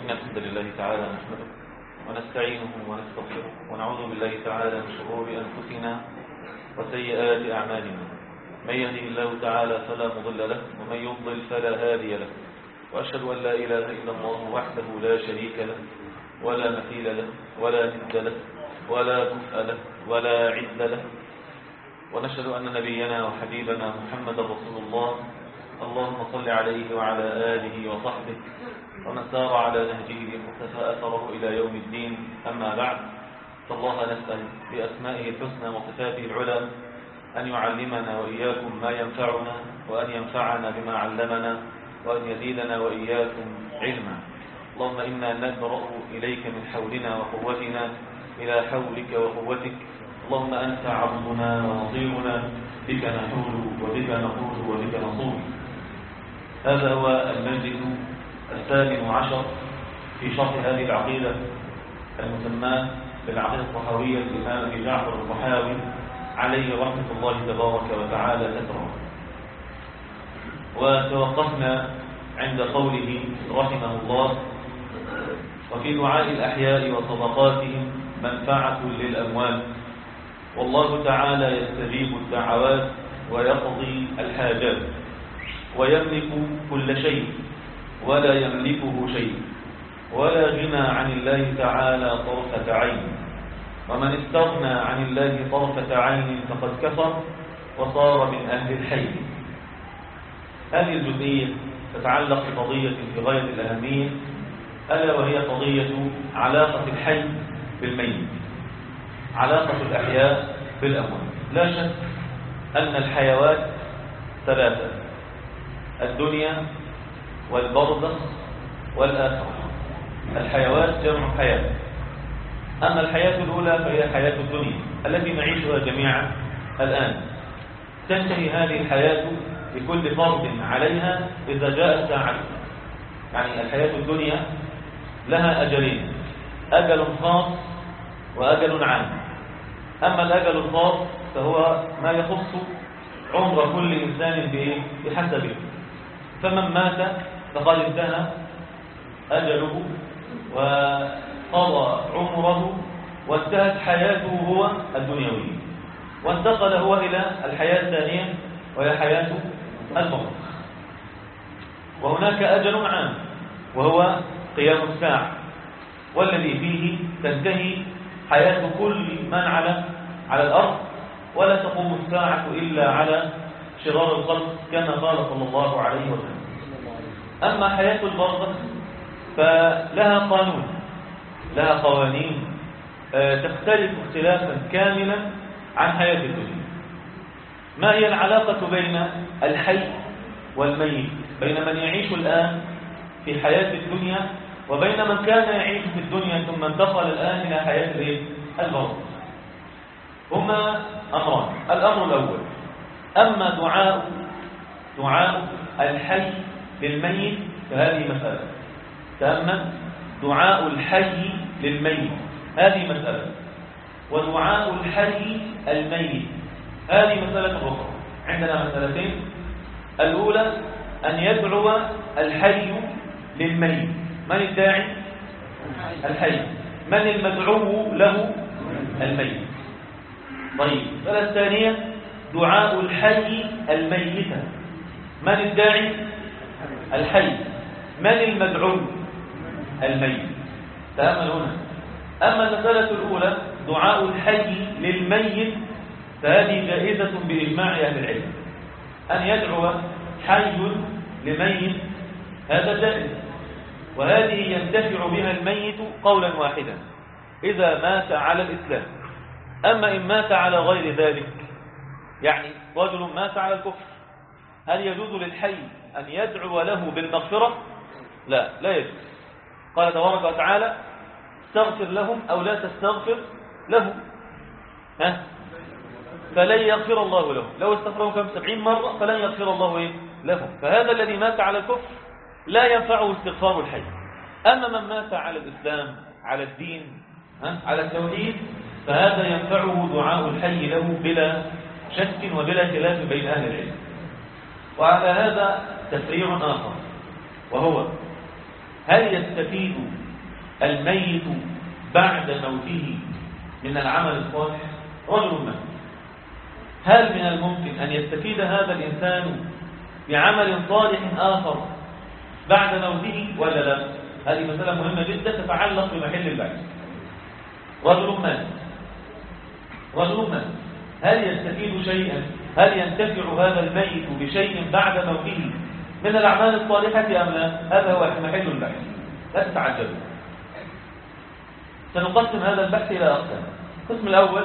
إن الحمد لله تعالى نحمده ونستعينه ونستغفره ونعوذ بالله تعالى من شرور أنفسنا وسيئات أعمالنا. من يهده الله تعالى فلا مضل له ومن يضلل فلا هادي له، وأشهد أن لا إله إلا الله وحده لا شريك له ولا مثيل له ولا ند له ولا كفء له ولا عد له، ونشهد أن نبينا وحبيبنا محمد رسول الله. اللهم صل عليه وعلى آله وصحبه ومن سار على نهجه واقتفى أثره إلى يوم الدين. أما بعد، فالله نسأل بأسمائه الحسنى وصفاته العلى أن يعلمنا وإياكم ما ينفعنا، وأن ينفعنا بما علمنا، وأن يزيدنا وإياكم علما. اللهم إنا نبرأ إليك من حولنا وقوتنا إلى حولك وقوتك. اللهم أنت عبدنا ونصيرنا، بك نحول وبك نقول وبك نصول. هذا هو المجلس 18 في شرح هذه العقيدة المسماة بالعقيدة الطحاوية للإمام أبي جعفر الطحاوي عليه رحمة الله تبارك وتعالى ستره. وتوقفنا عند قوله رحمه الله: وفي دعاء الأحياء وصدقاتهم منفعة للأموات، والله تعالى يستجيب الدعوات ويقضي الحاجات، ويملك كل شيء ولا يملكه شيء، ولا غنى عن الله تعالى طرفة عين. ومن استغنى عن الله طرفة عين فقد كفر وصار من أهل الحي. هذه الجزئية تتعلق بقضية في غاية الأهمية، ألا وهي قضية علاقة الحي بالميت، علاقة الأحياء بالأموات. لا شك أن الحيوات ثلاثة: الدنيا والبرزخ والآخرة. الحيوات جمع حياة. أما الحياة الأولى فهي حياة الدنيا التي نعيشها جميعا الآن. تنتهي هذه الحياة لكل فرد عليها إذا جاءت ساعتها. يعني الحياة الدنيا لها أجلين: أجل خاص وأجل عام. أما الأجل الخاص فهو ما يخص عمر كل إنسان بحسبه، فمن مات فقد انتهى أجله وقضى عمره وانتهت حياته هو الدنيوية، وانتقل هو إلى الحياة الثانية وهي حياة الموت. وهناك أجل عام وهو قيام الساعة، والذي فيه تنتهي حياة كل من على الأرض، ولا تقوم الساعة إلا على شرار الخلق كما قال صلى الله عليه وسلم. أما حياة البرزخ فلها قانون، لها قوانين تختلف اختلافا كاملا عن حياة الدنيا. ما هي العلاقة بين الحي والميت، بين من يعيش الآن في حياة الدنيا وبين من كان يعيش في الدنيا ثم انتقل الآن إلى حياة البرزخ؟ هما أمران. الأمر الأول: أما دعاء الحي للميت فهذه مسألة. تأمل: دعاء الحي للميت هذه مسألة، ودعاء الحي الميت هذه مسألة أخرى. عندنا مسألتين: الأولى أن يدعو الحي للميت. من الداعي؟ الحي. من المدعو له؟ الميت. طيب، المسألة الثانية: دعاء الحي الميت. من الداعي؟ الحي. من المدعو؟ الميت. تأمل هنا. أما المسألة الأولى دعاء الحي للميت فهذه جائزة بإجماع أهل العلم. أن يدعو حي لميت هذا جائز، وهذه ينتفع بها الميت قولا واحدا إذا مات على الإسلام. أما إن مات على غير ذلك، يعني رجل مات على الكفر، هل يجوز للحي أن يدعو له بالمغفرة؟ لا يجوز. قال تبارك وتعالى: استغفر لهم أو لا تستغفر لهم فلن يغفر الله لهم، لو استغفرهم كم 70 مرة فلن يغفر الله لهم. فهذا الذي مات على الكفر لا ينفعه استغفار الحي. أما من مات على الإسلام، على الدين، على التوحيد، فهذا ينفعه دعاء الحي له بلا شك وبلا خلاف بين أهل العلم. وعلى هذا تفريع آخر، وهو هل يستفيد الميت بعد موته من العمل الصالح؟ رجل مات، هل من الممكن أن يستفيد هذا الإنسان بعمل صالح آخر بعد موته ولا لا؟ هذه مسألة مهمة جدا تتعلق بمحل البحث. رجل مات، هل يستفيد شيئا؟ هل ينتفع هذا الميت بشيء بعد موته من الأعمال الصالحة أم لا؟ هذا هو محل البحث، لا تتعجلوا. سنقسم هذا البحث إلى أقسام. القسم الأول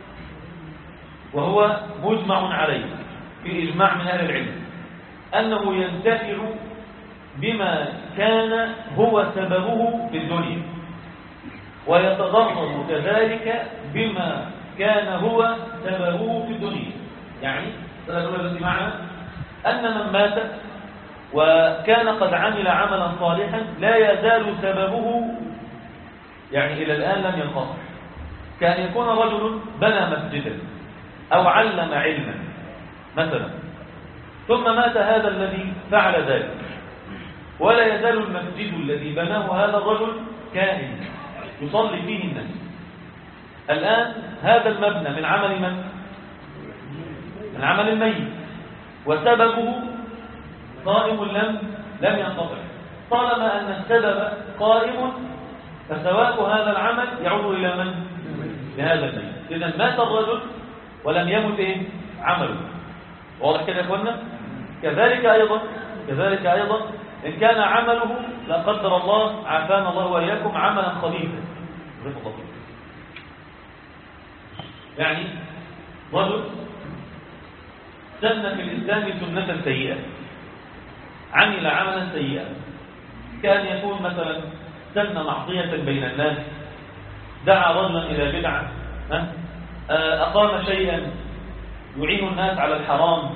وهو مجمع عليه في إجماع من أهل العلم أنه ينتفع بما كان هو سببه في الدنيا، ويتضرر كذلك بما كان هو سببه في الدنيا. يعني بمعنى أن من مات وكان قد عمل عملا صالحا لا يزال سببه يعني إلى الآن لم ينقطع، كأن يكون رجل بنى مسجدا أو علم علما مثلا، ثم مات هذا الذي فعل ذلك، ولا يزال المسجد الذي بناه هذا الرجل كائن يصلي فيه الناس. الآن هذا المبنى من عمل من؟ من عمل الميت، وسببه قائم لم ينقطع. طالما أن السبب قائم فثواب هذا العمل يعود إلى من؟ لهذا الميت. إذا مات الرجل ولم يمت عمله. واضح كده يا اخوانا؟ كذلك أيضا إن كان عمله لا قدر الله عافانا الله وإياكم عملا خبيثا، يعني رجل سن في الإسلام سنة سيئة، عمل عملا سيئا، كان يكون مثلا سن معصية بين الناس، دعا رجلا إلى بدعة، أقام شيئا يعين الناس على الحرام،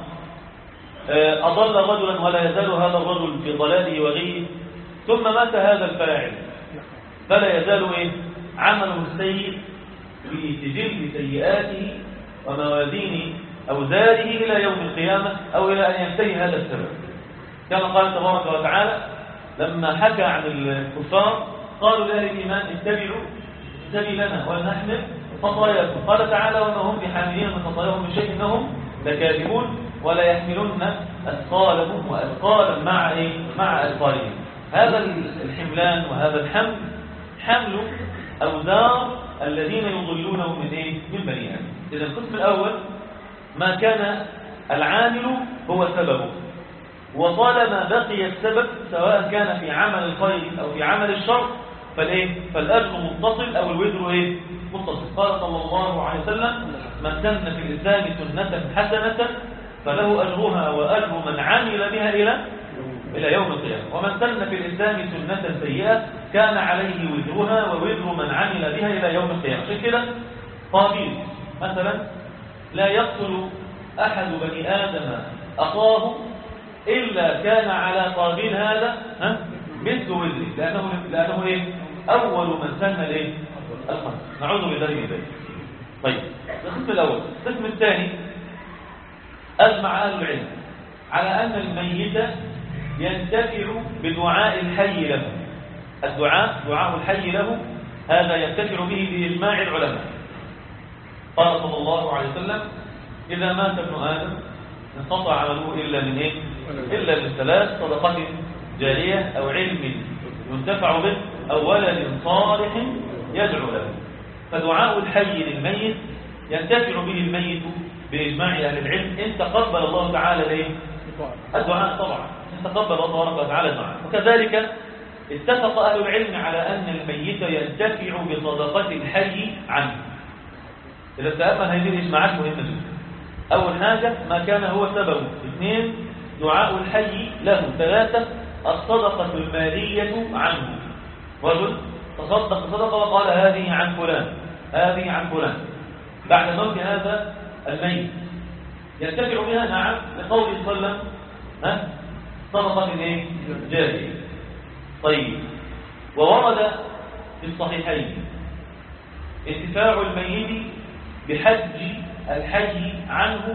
أضل رجلا ولا يزال هذا الرجل في ضلاله وغيه، ثم مات هذا الفاعل، فلا يزال عمله السيء في سجل سيئاته وموازين أوزاره إلى يوم القيامة أو إلى أن ينتهي هذا السبب. كما قال تبارك وتعالى لما حكى عن الكفار قالوا لأهل الإيمان اتبعوا سبيلنا ولنحمل خطاياكم. قال تعالى وما هم بحاملين من خطاياهم من شيء إنهم لكاذبون ولا يحملن أثقالهم وأثقالا مع أثقالهم. هذا الحملان وهذا الحمل حمل أوزار الذين يضلونهم من بني آدم. إذا القسم الأول ما كان العامل هو سببه، وطالما بقي السبب سواء كان في عمل الخير أو في عمل الشر فالأجر متصل أو الوزر متصل. قال صلى الله عليه وسلم من سن في الإسلام سنة حسنة فله أجرها وأجر من عمل بها إلى يوم القيامة، ومن سن في الإسلام سنة سيئة كان عليه وزرها ووزر من عمل بها إلى يوم القيامة. عشان كده قابيل مثلا لا يقتل أحد بني آدم أخاه إلا كان على قابيل هذا مثل وزره، لأنه أول من سن الخمس. نعوذ بالله من ذلك. طيب القسم الأول. القسم الثاني أجمع أهل العلم على أن الميت ينتفع بدعاء الحي له. دعاء الحي له هذا ينتفع به بإجماع العلماء. قال صلى الله عليه وسلم إذا مات ابن آدم انقطع عمله إلا من ثلاث: صدقة جارية أو علم ينتفع به أو ولد صالح يدعو له. فدعاء الحي للميت ينتفع به الميت بإجماع أهل العلم إن تقبل الله تعالى الدعاء، طبعا إن تقبل الله تبارك وتعالى الدعاء. وكذلك اتفق أهل العلم على أن الميت ينتفع بصدقة الحي عنه. إذا تأمل هذه الإجماعات مهمة جدا. أول حاجة ما كان هو سببه. 2 دعاء الحي له. 3 الصدقة المالية عنه. رجل تصدق صدقة وقال هذه عن فلان بعد موت هذا الميت ينتفع بها. نعم، لقوله صلى الله عليه وسلم صدقة جارية. طيب، وورد في الصحيحين انتفاع الميت بحج الحي عنه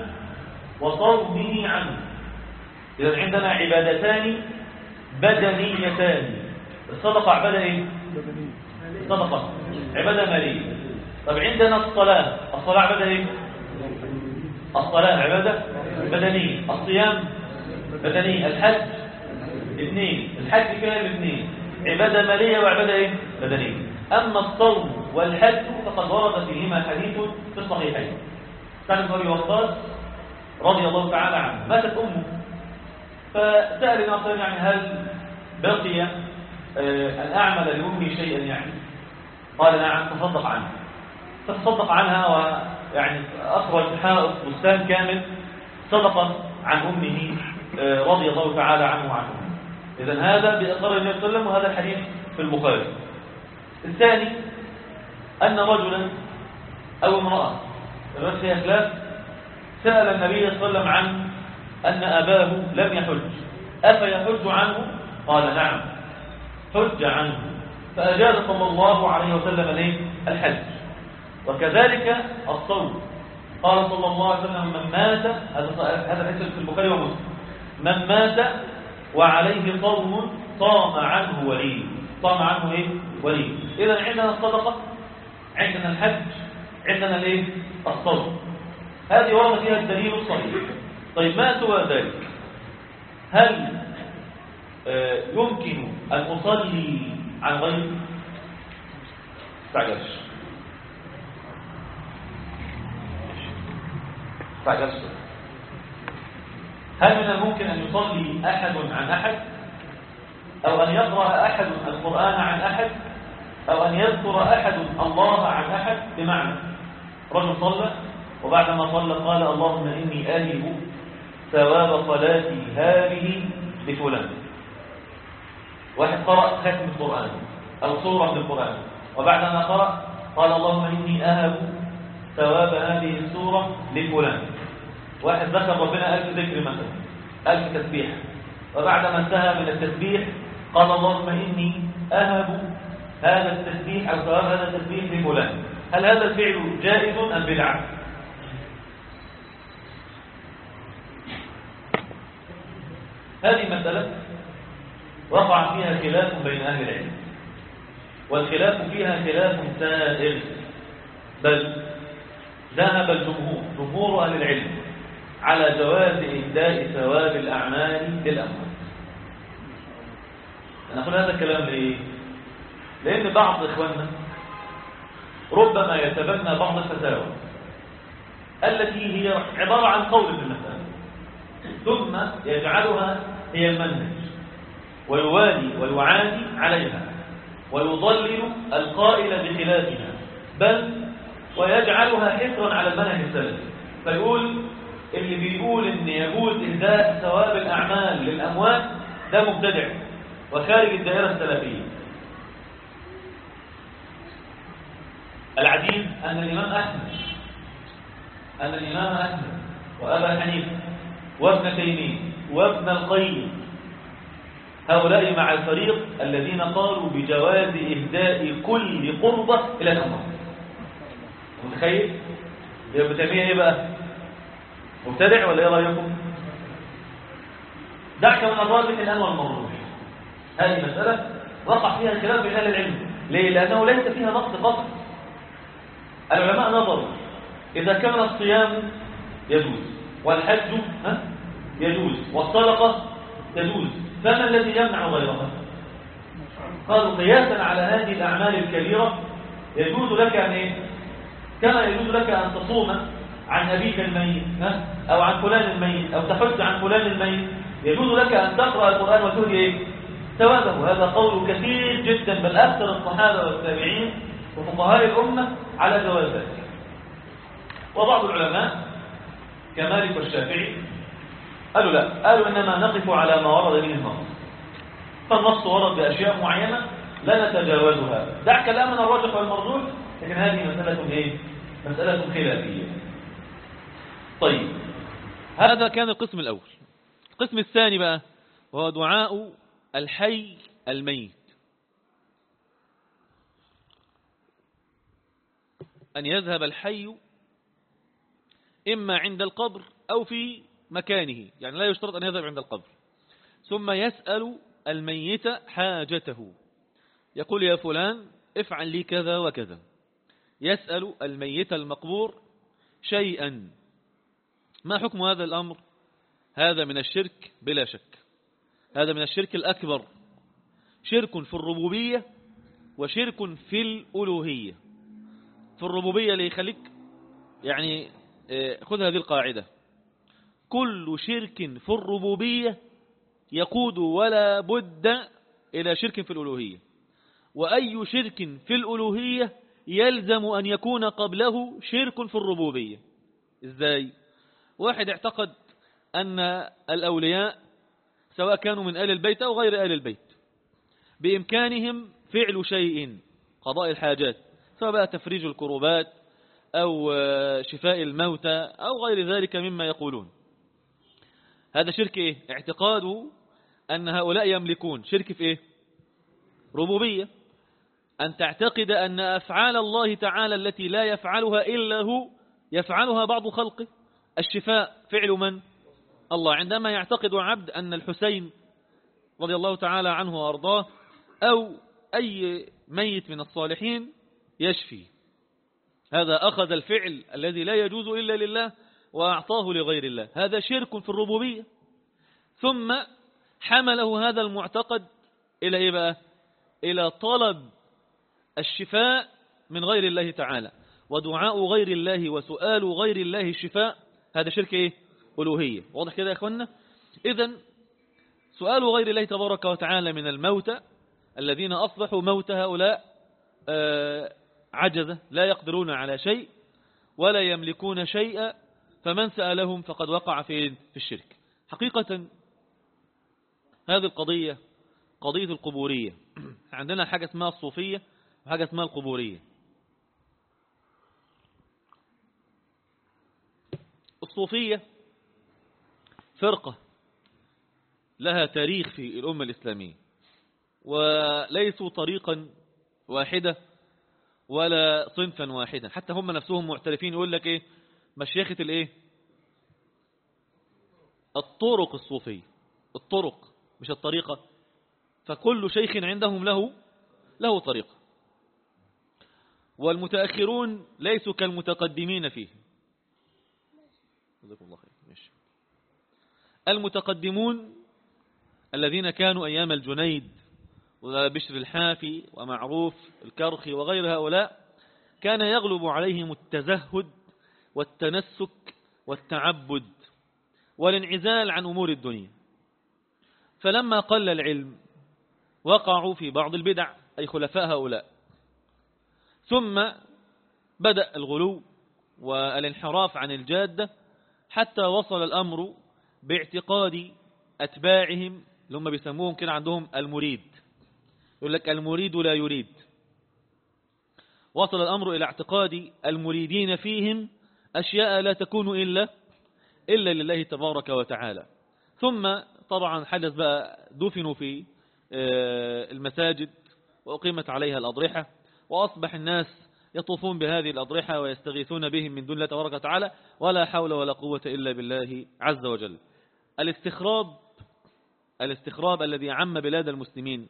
وصومه عنه. إذا عندنا عبادتان بدنيتان الصدقة عبادة إيه؟ الصدقة عبادة مالية. طب عندنا الصلاة عبادة إيه؟ الصلاة عبادة بدنية. الصيام بدنية. الحج اثنين. الحج كده الاثنين عبادة مالية وعبادة إيه؟ بدنية. أما الصوم والحج فقد ورد فيهما حديث في الصحيحين. سعد بن أبي وقاص رضي الله تعالى عنه ماتت أمه، فسأل النبي صلى الله عليه وسلم يعني هل بقي أن أعمل لأمي شيئا يعني؟ قال نعم، تصدق عنها. فتصدق عنها ويعني أخرج حائط بستان كامل صدقة عن أمه رضي الله تعالى عنه وعنه. إذن هذا بإقرار النبي صلى الله عليه وسلم، وهذا الحديث في البخاري. الثاني أن رجلا أو امرأة الرجل فيها خلاف سأل النبي صلى الله عليه وسلم عن أن أباه لم يحج أفيحج عنه؟ قال نعم حج عنه، فأجاز صلى الله عليه وسلم ليه الحج. وكذلك الصوم، قال صلى الله عليه وسلم من مات، هذا الحديث في البخاري ومسلم، من مات وعليه صوم صام عنه ولي. صام عنه ايه؟ ولي. إذا عندنا الصدقة، عندنا الحج، عندنا الايه؟ الصوم. هذه ورد فيها الدليل الصحيح. طيب ما سوى ذلك؟ هل يمكن أن أصلي عن غيري؟ استعجلش هل من الممكن أن يصلي أحد عن أحد، أو أن يقرأ أحد القرآن عن أحد، أو أن يذكر أحد الله عن أحد؟ بمعنى رجل صلى وبعدما صلى قال اللهم إني آله ثواب صلاتي هذه لفلان. واحد قرأ ختم القرآن أو سورة من القرآن، وبعدما قرأ قال اللهم إني أهب ثواب هذه السورة لفلان. واحد ذكر ربنا 1000 ذكر مثلا، 1000 تسبيح، وبعدما انتهى من التسبيح قال اللهم إني أهب هذا التسبيح أو ثواب هذا التسبيح لفلان. هل هذا الفعل جائز أم بدعة؟ هذه مسألة وقع فيها خلاف بين أهل العلم، والخلاف فيها خلاف سائر، بل ذهب جمهور أهل العلم على جواز إهداء ثواب الأعمال للأموات. أنا أقول هذا الكلام ليه؟ لأن بعض إخواننا ربما يتبنى بعض الفتاوى التي هي عبارة عن قول في المسألة، ثم يجعلها هي المنهج ويوالي ويعادي عليها ويضلل القائل بخلافها، بل ويجعلها حفرا على المنهج السلفي. فيقول اللي بيقول ان يجوز إهداء ثواب الأعمال للأموات ده مبتدع وخارج الدائرة السلفية. العجيب أن الإمام أحمد وأبا حنيفة وابن تيمية وابن القيم هؤلاء مع الفريق الذين قالوا بجواز إهداء كل قربة إلى الأموات. متخيل؟ يبقى ابن تيمية إيه بقى؟ مبتدع ولا إيه رأيكم؟ دعك من الراجح الآن والمرجوح. هذه مسألة وقع فيها خلاف بين أهل العلم. ليه؟ لأنه ليس فيها نقص قطع. العلماء نظروا إذا كان الصيام يجوز والحج يجوز والصدقة تجوز، فما الذي يمنع غيرها؟ قالوا قياسا على هذه الأعمال الكبيرة يجوز لك أن إيه؟ كما يجوز لك أن تصوم عن أبيك الميت أو عن فلان الميت أو تحج عن فلان الميت، يجوز لك أن تقرأ القرآن وتهدي إيه؟ ثوابه. هذا قول كثير جدا، بل أكثر الصحابة والتابعين وفقهاء الأمة على جواز ذلك. وبعض العلماء كمالك والشافعي قالوا لا، قالوا إنما نقف على ما ورد به النص، فالنص ورد بأشياء معينة لا نتجاوزها. دعك الآن من الراجح والمرجوح، لكن هذه مسألة إيه؟ مسألة خلافية. طيب، هذا كان القسم الأول. القسم الثاني بقى وهو دعاء الحي الميت، أن يذهب الحي إما عند القبر أو في مكانه، يعني لا يشترط أن يذهب عند القبر، ثم يسأل الميت حاجته يقول يا فلان افعل لي كذا وكذا، يسأل الميت المقبور شيئا. ما حكم هذا الأمر؟ هذا من الشرك بلا شك، هذا من الشرك الأكبر، شرك في الربوبية وشرك في الألوهية. في الربوبية اللي يخليك يعني خذ هذه القاعدة: كل شرك في الربوبية يقود ولا بد إلى شرك في الألوهية، وأي شرك في الألوهية يلزم أن يكون قبله شرك في الربوبية. إزاي؟ واحد اعتقد أن الأولياء سواء كانوا من آل البيت أو غير آل البيت بإمكانهم فعل شيء، قضاء الحاجات، سواء بقى تفريج الكروبات أو شفاء الموتى أو غير ذلك مما يقولون. هذا شرك إيه؟ اعتقاده أن هؤلاء يملكون. شرك في إيه؟ ربوبية. أن تعتقد أن أفعال الله تعالى التي لا يفعلها إلا هو يفعلها بعض خلقه. الشفاء فعل من؟ الله. عندما يعتقد عبد أن الحسين رضي الله تعالى عنه وأرضاه أو أي ميت من الصالحين يشفي، هذا أخذ الفعل الذي لا يجوز إلا لله وأعطاه لغير الله، هذا شرك في الربوبية. ثم حمله هذا المعتقد إلى إيه بقى؟ إلى طلب الشفاء من غير الله تعالى، ودعاء غير الله وسؤال غير الله الشفاء، هذا شرك إيه؟ ألوهية. واضح كده يا أخوانا؟ إذن سؤال غير الله تبارك وتعالى من الموتى الذين أصبحوا موتى، هؤلاء عجزة لا يقدرون على شيء ولا يملكون شيئا، فمن سألهم فقد وقع في الشرك. حقيقة هذه القضية قضية القبورية. عندنا حاجة اسمها الصوفية وحاجة اسمها القبورية. الصوفية فرقة لها تاريخ في الأمة الإسلامية، وليسوا طريقا واحدة ولا صنفا واحدا، حتى هم نفسهم معترفين. يقول لك إيه؟ مشيخة الإيه؟ الطرق الصوفية، الطرق مش الطريقة. فكل شيخ عندهم له طريقة، والمتأخرون ليسوا كالمتقدمين فيه. جزاكم الله خير. ماشي. المتقدمون الذين كانوا أيام الجنيد وبشر الحافي ومعروف الكرخي وغير هؤلاء، كان يغلب عليهم التزهد والتنسك والتعبد والانعزال عن أمور الدنيا، فلما قل العلم وقعوا في بعض البدع، أي خلفاء هؤلاء. ثم بدأ الغلو والانحراف عن الجادة، حتى وصل الأمر باعتقاد أتباعهم اللي هم بيسموهم كده عندهم المريد، يقول لك المريد لا يريد. وصل الأمر إلى اعتقاد المريدين فيهم أشياء لا تكون إلا لله تبارك وتعالى. ثم طبعا حدث بقى، دفنوا في المساجد وأقيمت عليها الأضرحة، وأصبح الناس يطوفون بهذه الأضرحة ويستغيثون بهم من دون الله تبارك وتعالى، ولا حول ولا قوة إلا بالله عز وجل. الاستخراب الذي عم بلاد المسلمين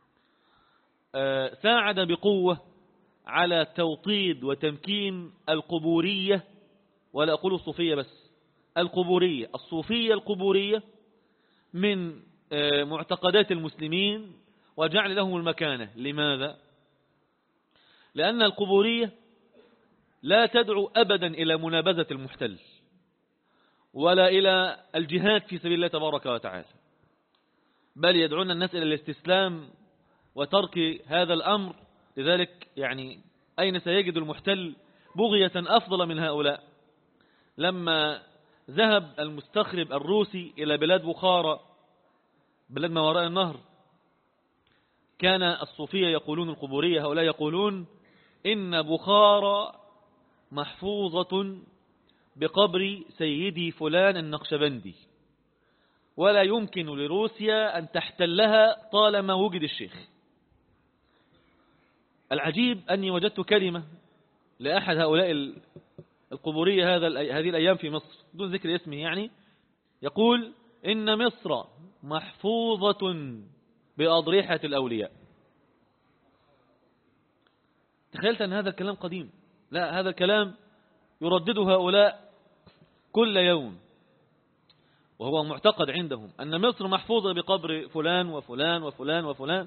ساعد بقوة على توطيد وتمكين القبورية، ولا أقول الصوفية بس، القبورية، الصوفية القبورية من معتقدات المسلمين، وجعل لهم المكانة. لماذا؟ لأن القبورية لا تدعو أبدا إلى منابذة المحتل ولا إلى الجهاد في سبيل الله تبارك وتعالى، بل يدعون الناس إلى الاستسلام وترك هذا الأمر. لذلك يعني أين سيجد المحتل بغية أفضل من هؤلاء؟ لما ذهب المستخرب الروسي إلى بلاد بخارى، بلاد ما وراء النهر، كان الصوفية يقولون، القبورية هؤلاء يقولون إن بخارى محفوظة بقبر سيدي فلان النقشبندي، ولا يمكن لروسيا أن تحتلها طالما وجد الشيخ. العجيب أني وجدت كلمة لأحد هؤلاء القبورية هذه الأيام في مصر دون ذكر اسمه، يعني يقول إن مصر محفوظة بأضرحة الأولياء. تخيلت أن هذا الكلام قديم؟ لا، هذا الكلام يردده هؤلاء كل يوم، وهو معتقد عندهم أن مصر محفوظة بقبر فلان وفلان وفلان وفلان.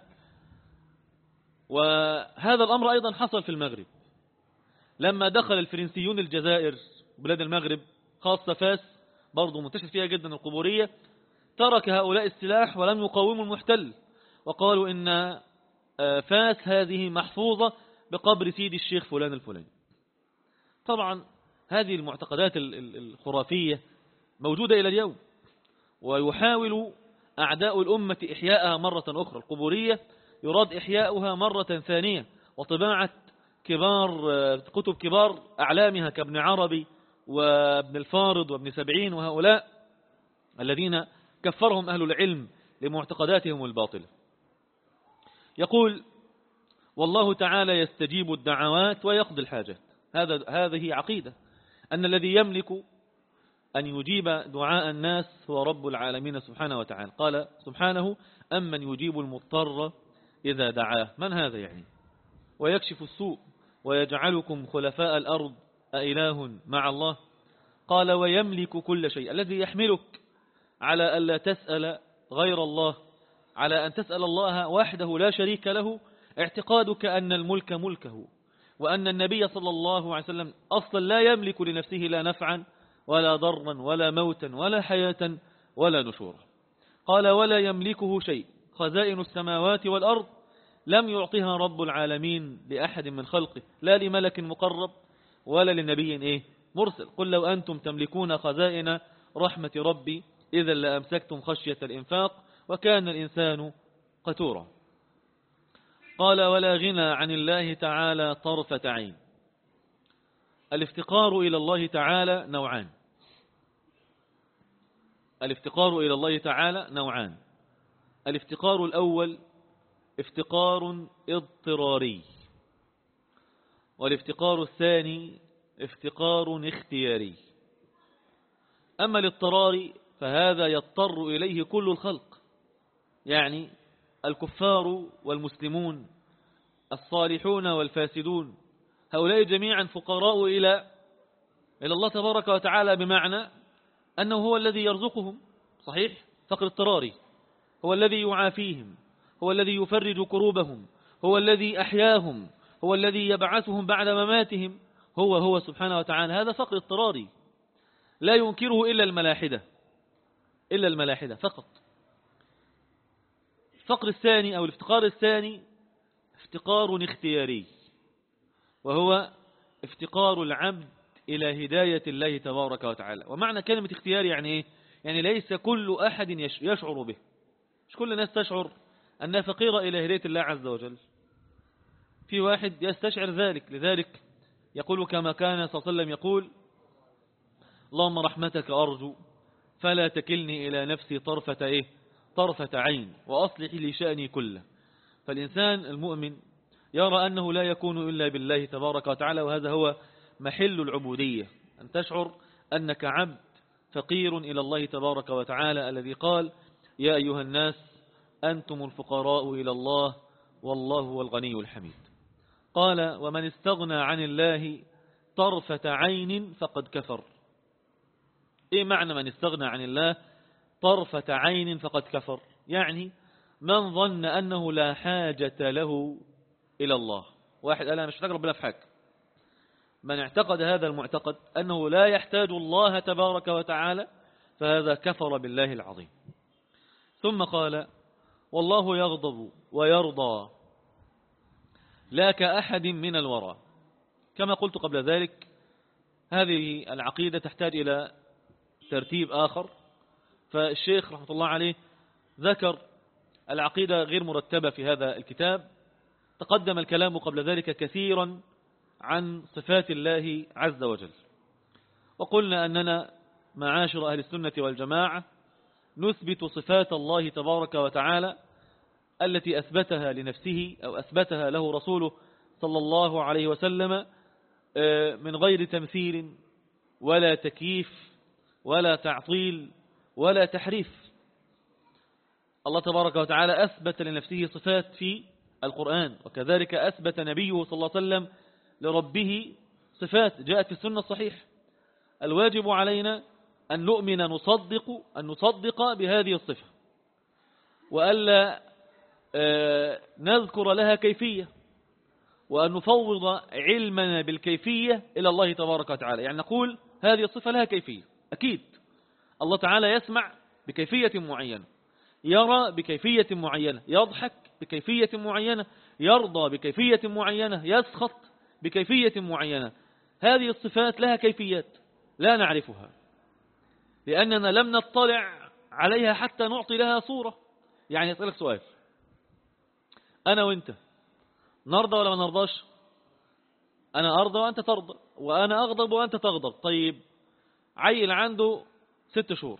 وهذا الأمر أيضا حصل في المغرب لما دخل الفرنسيون الجزائر بلاد المغرب، خاصة فاس برضو منتشر فيها جدا القبورية. ترك هؤلاء السلاح ولم يقاوموا المحتل، وقالوا إن فاس هذه محفوظة بقبر سيدي الشيخ فلان الفلاني. طبعا هذه المعتقدات الخرافية موجودة إلى اليوم، ويحاول أعداء الأمة إحياءها مرة أخرى. القبورية يراد إحياؤها مرة ثانية، وطباعة كتب كبار أعلامها كابن عربي وابن الفارض وابن سبعين وهؤلاء الذين كفرهم أهل العلم لمعتقداتهم الباطلة. يقول: والله تعالى يستجيب الدعوات ويقضي الحاجات. هذه عقيدة أن الذي يملك أن يجيب دعاء الناس هو رب العالمين سبحانه وتعالى. قال سبحانه: أمن يجيب المضطر إذا دعاه. من هذا يعني؟ ويكشف السوء ويجعلكم خلفاء الأرض أإله مع الله. قال: ويملك كل شيء. الذي يحملك على ألا تسأل غير الله، على أن تسأل الله وحده لا شريك له، اعتقادك أن الملك ملكه، وأن النبي صلى الله عليه وسلم أصلا لا يملك لنفسه لا نفعا ولا ضرا ولا موتا ولا حياة ولا نشورا. قال: ولا يملكه شيء. خزائن السماوات والأرض لم يعطيها رب العالمين لأحد من خلقه، لا لملك مقرب ولا لنبي مرسل. قل لو أنتم تملكون خزائن رحمة ربي إذا لأمسكتم خشية الإنفاق وكان الإنسان قتورا. قال: ولا غنى عن الله تعالى طرفة عين. الافتقار إلى الله تعالى نوعان. الافتقار إلى الله تعالى نوعان. الافتقار الأول افتقار اضطراري، والافتقار الثاني افتقار اختياري. أما الاضطراري فهذا يضطر إليه كل الخلق، يعني الكفار والمسلمون، الصالحون والفاسدون، هؤلاء جميعا فقراء إلى الله تبارك وتعالى، بمعنى أنه هو الذي يرزقهم. صحيح، فقر اضطراري. هو الذي يعافيهم، هو الذي يفرج كروبهم، هو الذي أحياهم، هو الذي يبعثهم بعد مماتهم، هو سبحانه وتعالى. هذا فقر اضطراري لا ينكره إلا الملاحدة فقط. الفقر الثاني أو الافتقار الثاني افتقار اختياري، وهو افتقار العبد إلى هداية الله تبارك وتعالى. ومعنى كلمة اختيار يعني إيه؟ يعني ليس كل أحد يشعر به، مش كل الناس تشعر أنها فقيرة إلى هداية الله عز وجل. في واحد يستشعر ذلك، لذلك يقول كما كان صلى الله عليه وسلم يقول: اللهم رحمتك أرجو فلا تكلني إلى نفسي طرفة عين وأصلح لي شأني كله. فالإنسان المؤمن يرى أنه لا يكون إلا بالله تبارك وتعالى، وهذا هو محل العبودية، أن تشعر أنك عبد فقير إلى الله تبارك وتعالى، الذي قال: يا أيها الناس أنتم الفقراء إلى الله والله هو الغني الحميد. قال: ومن استغنى عن الله طرفة عين فقد كفر. إيه معنى من استغنى عن الله طرفة عين فقد كفر؟ يعني من ظن أنه لا حاجة له إلى الله. واحد قال: أنا مش محتاج ربنا في حاجة. من اعتقد هذا المعتقد أنه لا يحتاج الله تبارك وتعالى فهذا كفر بالله العظيم. ثم قال: والله يغضب ويرضى لا كأحد من الورى. كما قلت قبل ذلك، هذه العقيدة تحتاج إلى ترتيب آخر. فالشيخ رحمة الله عليه ذكر العقيدة غير مرتبة في هذا الكتاب. تقدم الكلام قبل ذلك كثيرا عن صفات الله عز وجل، وقلنا أننا معاشر أهل السنة والجماعة نثبت صفات الله تبارك وتعالى التي أثبتها لنفسه أو أثبتها له رسوله صلى الله عليه وسلم من غير تمثيل ولا تكييف ولا تعطيل ولا تحريف. الله تبارك وتعالى أثبت لنفسه صفات في القرآن، وكذلك أثبت نبيه صلى الله عليه وسلم لربه صفات جاءت في السنة الصحيح. الواجب علينا أن نؤمن نصدق بهذه الصفة، وألا نذكر لها كيفية، وأن نفوض علمنا بالكيفية إلى الله تبارك وتعالى. يعني نقول هذه الصفة لها كيفية، أكيد الله تعالى يسمع بكيفية معينة، يرى بكيفية معينة، يضحك بكيفية معينة، يرضى بكيفية معينة، يسخط بكيفية معينة. هذه الصفات لها كيفيات لا نعرفها، لأننا لم نطلع عليها حتى نعطي لها صورة. يعني أسألك سؤال، أنا وإنت نرضى ولا ما نرضاش؟ أنا أرضى وأنت ترضى، وأنا أغضب وأنت تغضب. طيب عيل عنده 6 شهور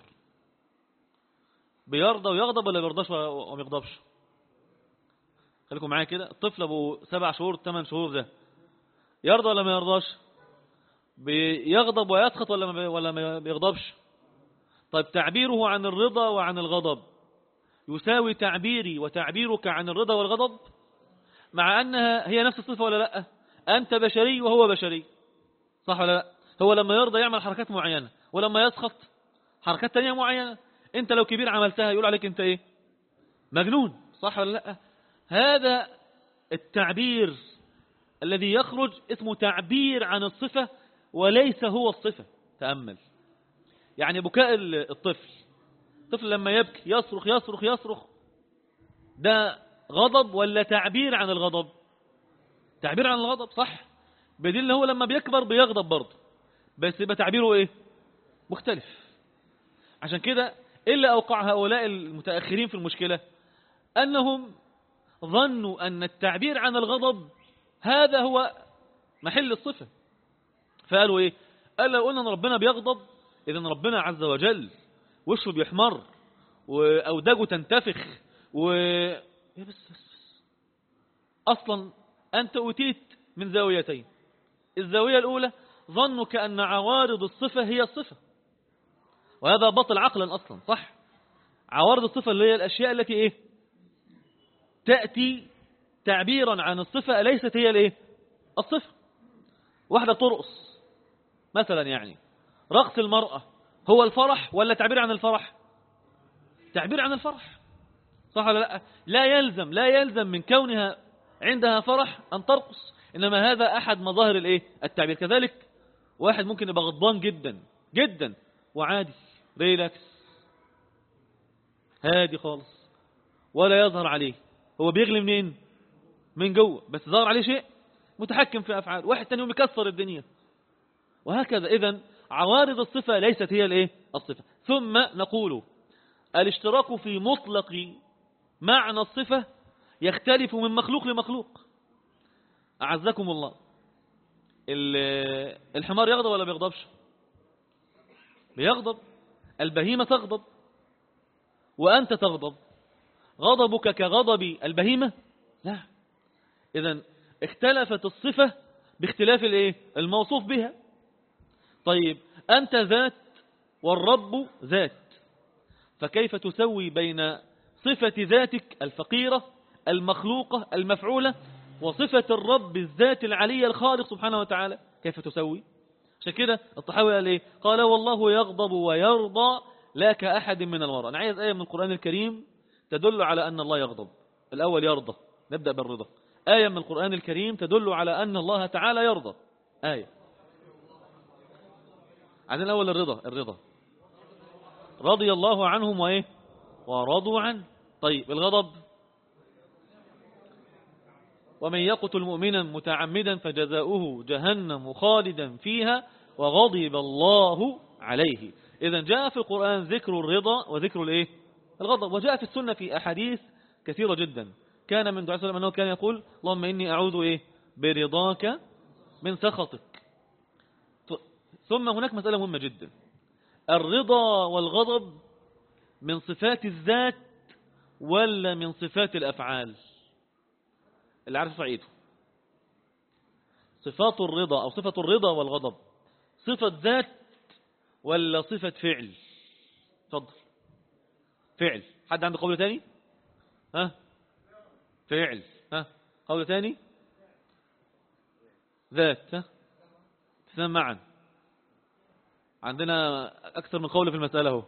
بيرضى ويغضب ولا بيرضاش وما يغضبش؟ خليكم معايا كده. الطفل أبو 7 شهور 8 شهور ده يرضى ولا ما يرضاش؟ بيغضب ويسخط ولا ما بيغضبش؟ طيب تعبيره عن الرضا وعن الغضب يساوي تعبيري وتعبيرك عن الرضا والغضب، مع أنها هي نفس الصفة ولا لا؟ أنت بشري وهو بشري، صح ولا لا؟ هو لما يرضى يعمل حركات معينة، ولما يسخط حركات تانية معينة. أنت لو كبير عملتها يقول عليك أنت إيه؟ مجنون، صح ولا لا؟ هذا التعبير الذي يخرج اسمه تعبير عن الصفة وليس هو الصفة. تأمل يعني بكاء الطفل لما يبكي يصرخ يصرخ يصرخ، ده غضب ولا تعبير عن الغضب؟ تعبير عن الغضب، صح؟ بدليل هو لما بيكبر بيغضب برضه، بس يبقى تعبيره ايه؟ مختلف. عشان كده إلا أوقع هؤلاء المتأخرين في المشكلة أنهم ظنوا أن التعبير عن الغضب هذا هو محل الصفة، فقالوا ايه؟ قال لو قلنا ان ربنا بيغضب اذا ربنا عز وجل وشه بيحمر واوداجه تنتفخ بس اصلا انت اتيت من زاويتين. الزاوية الاولى ظنك ان عوارض الصفة هي الصفة، وهذا باطل عقلا اصلا، صح؟ عوارض الصفة اللي هي الاشياء التي ايه؟ تأتي تعبيرا عن الصفة، ليست هي الايه؟ الصفة. واحدة ترقص مثلا، يعني رقص المرأة هو الفرح ولا تعبير عن الفرح؟ تعبير عن الفرح، صح ولا لا؟ لا يلزم من كونها عندها فرح أن ترقص، إنما هذا أحد مظاهر الايه؟ التعبير. كذلك واحد ممكن يبقى غضبان جدا جدا وعادي ريلاكس هادي خالص ولا يظهر عليه، هو بيغلي منين؟ من جوه، بس ظهر عليه شيء متحكم في أفعال. واحد تاني يوم يكسر الدنيا، وهكذا. إذن عوارض الصفة ليست هي الايه؟ الصفة. ثم نقول الاشتراك في مطلق معنى الصفة يختلف من مخلوق لمخلوق. أعزكم الله، الحمار يغضب ولا بيغضبش؟ بيغضب. البهيمة تغضب وأنت تغضب، غضبك كغضب البهيمة؟ لا. إذن اختلفت الصفة باختلاف الايه؟ الموصوف بها. طيب أنت ذات والرب ذات، فكيف تسوي بين صفة ذاتك الفقيرة المخلوقة المفعولة وصفة الرب الذات العلي الخالق سبحانه وتعالى؟ كيف تسوي؟ عشان كده الطحاوي قال ايه؟ قال والله يغضب ويرضى لا كأحد من الورى. أنا عايز آية من القرآن الكريم تدل على أن الله يغضب. الأول يرضى، نبدأ بالرضا. آية من القرآن الكريم تدل على أن الله تعالى يرضى. آية. عندنا الأول الرضا رضي الله عنهم وإيه؟ ورضوا عنه. طيب الغضب، ومن يقتل مؤمنا متعمدا فجزاؤه جهنم خالدا فيها وغضب الله عليه. إذا جاء في القرآن ذكر الرضا وذكر الايه؟ الغضب، وجاء في السنة في أحاديث كثيرة جدا. كان من دعاء السلام أنه كان يقول اللهم إني أعوذ إيه؟ برضاك من سخطك. ثم هناك مسألة مهمة جدا، الرضا والغضب من صفات الذات ولا من صفات الأفعال؟ اللي عارف صعيده. صفات الرضا أو صفة الرضا والغضب صفة ذات ولا صفة فعل؟ تفضل. فعل. حد عنده قول تاني؟ ها؟ فعل. ها قول ثاني ذات. ها اثنان معا، عندنا أكثر من قول في المسألة اهو.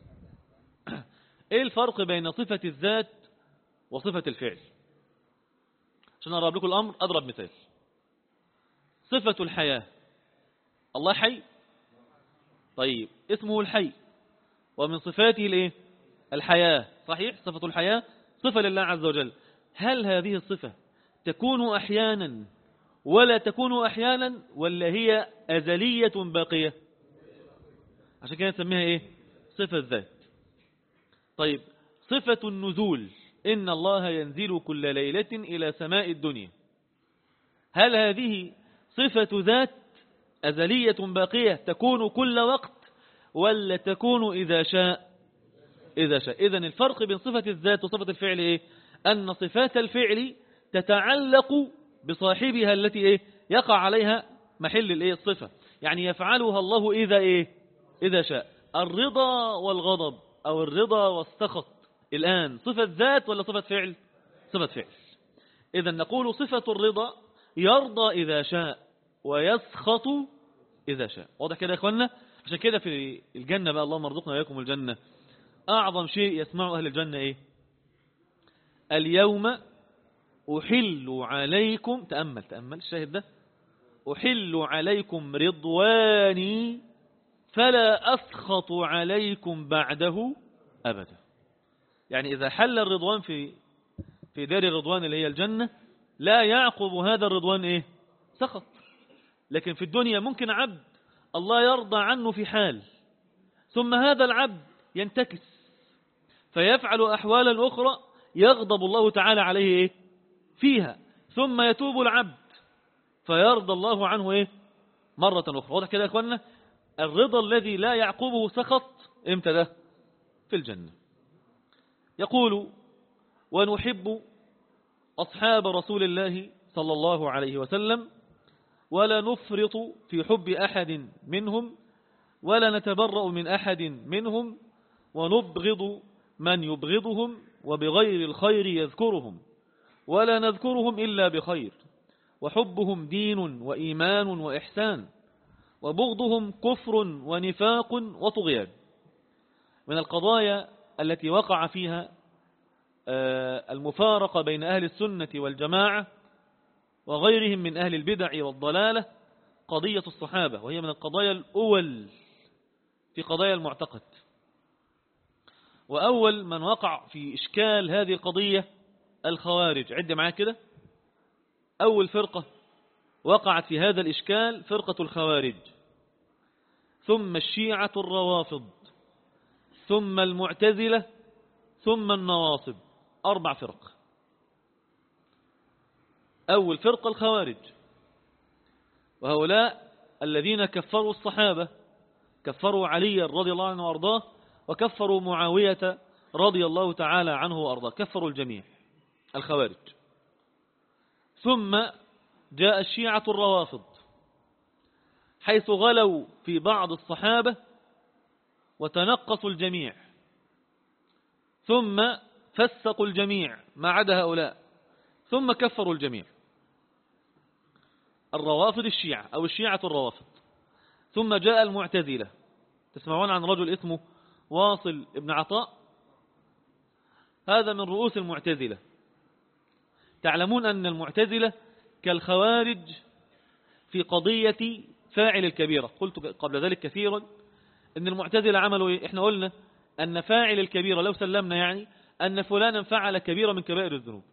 ايه الفرق بين صفة الذات وصفة الفعل؟ عشان أقرب لكم الأمر أضرب مثال. صفة الحياة، الله حي، طيب اسمه الحي ومن صفاته الايه؟ الحياة، صحيح، صفة الحياة صفة لله عز وجل. هل هذه الصفة تكون أحيانا ولا تكون أحيانا، ولا هي أزلية باقية؟ عشان كده نسميها ايه؟ صفة ذات. طيب صفة النزول، إن الله ينزل كل ليلة إلى سماء الدنيا، هل هذه صفة ذات أزلية باقية تكون كل وقت، ولا تكون إذا شاء؟ إذا شاء. إذن الفرق بين صفة الذات وصفة الفعل إيه؟ أن صفات الفعل تتعلق بصاحبها التي إيه؟ يقع عليها محل الإيه؟ الصفة، يعني يفعلها الله إذا إيه؟ إذا شاء. الرضا والغضب أو الرضا والسخط الآن صفة ذات ولا صفة فعل؟ صفة فعل. إذن نقول صفة الرضا يرضى إذا شاء ويسخط إذا شاء. واضح كده يا إخوانا؟ عشان كده في الجنة بقى، اللهم ارزقنا وإياكم الجنة، أعظم شيء يسمعه أهل الجنة إيه؟ اليوم أحل عليكم، تأمل الشاهد ده، أحل عليكم رضواني فلا أسخط عليكم بعده أبدا. يعني إذا حل الرضوان في دار الرضوان اللي هي الجنة، لا يعقب هذا الرضوان إيه؟ سخط. لكن في الدنيا ممكن عبد الله يرضى عنه في حال، ثم هذا العبد ينتكس فيفعل أحوالا أخرى يغضب الله تعالى عليه إيه؟ فيها، ثم يتوب العبد فيرضى الله عنه إيه؟ مرة أخرى. واضح كده يا أخوانا؟ الرضا الذي لا يعقبه سخط امتى ده؟ في الجنة. يقول ونحب أصحاب رسول الله صلى الله عليه وسلم ولا نفرط في حب أحد منهم ولا نتبرأ من أحد منهم ونبغض من يبغضهم وبغير الخير يذكرهم ولا نذكرهم إلا بخير، وحبهم دين وإيمان وإحسان، وبغضهم كفر ونفاق وطغيان. من القضايا التي وقع فيها المفارقة بين أهل السنة والجماعة وغيرهم من أهل البدع والضلالة قضية الصحابة، وهي من القضايا الأول في قضايا المعتقد. وأول من وقع في إشكال هذه القضية الخوارج. عد معاك كده، أول فرقة وقعت في هذا الإشكال فرقة الخوارج، ثم الشيعة الروافض، ثم المعتزلة، ثم النواصب. 4 فرق. أول فرقة الخوارج، وهؤلاء الذين كفروا الصحابة، كفروا علي رضي الله عنه وأرضاه، وكفروا معاوية رضي الله تعالى عنه وأرضاه، كفروا الجميع الخوارج. ثم جاء الشيعة الروافض، حيث غلوا في بعض الصحابة وتنقصوا الجميع، ثم فسقوا الجميع ما عدا هؤلاء، ثم كفروا الجميع. الروافض الشيعة أو الشيعة الروافض. ثم جاء المعتزلة، تسمعون عن رجل اسمه واصل ابن عطاء، هذا من رؤوس المعتزلة. تعلمون أن المعتزلة كالخوارج في قضية فاعل الكبيرة. قلت قبل ذلك كثيرا أن المعتزلة عملوا إيه؟ إحنا قلنا أن فاعل الكبيرة لو سلمنا يعني أن فلانا فعل كبيرة من كبائر الذنوب،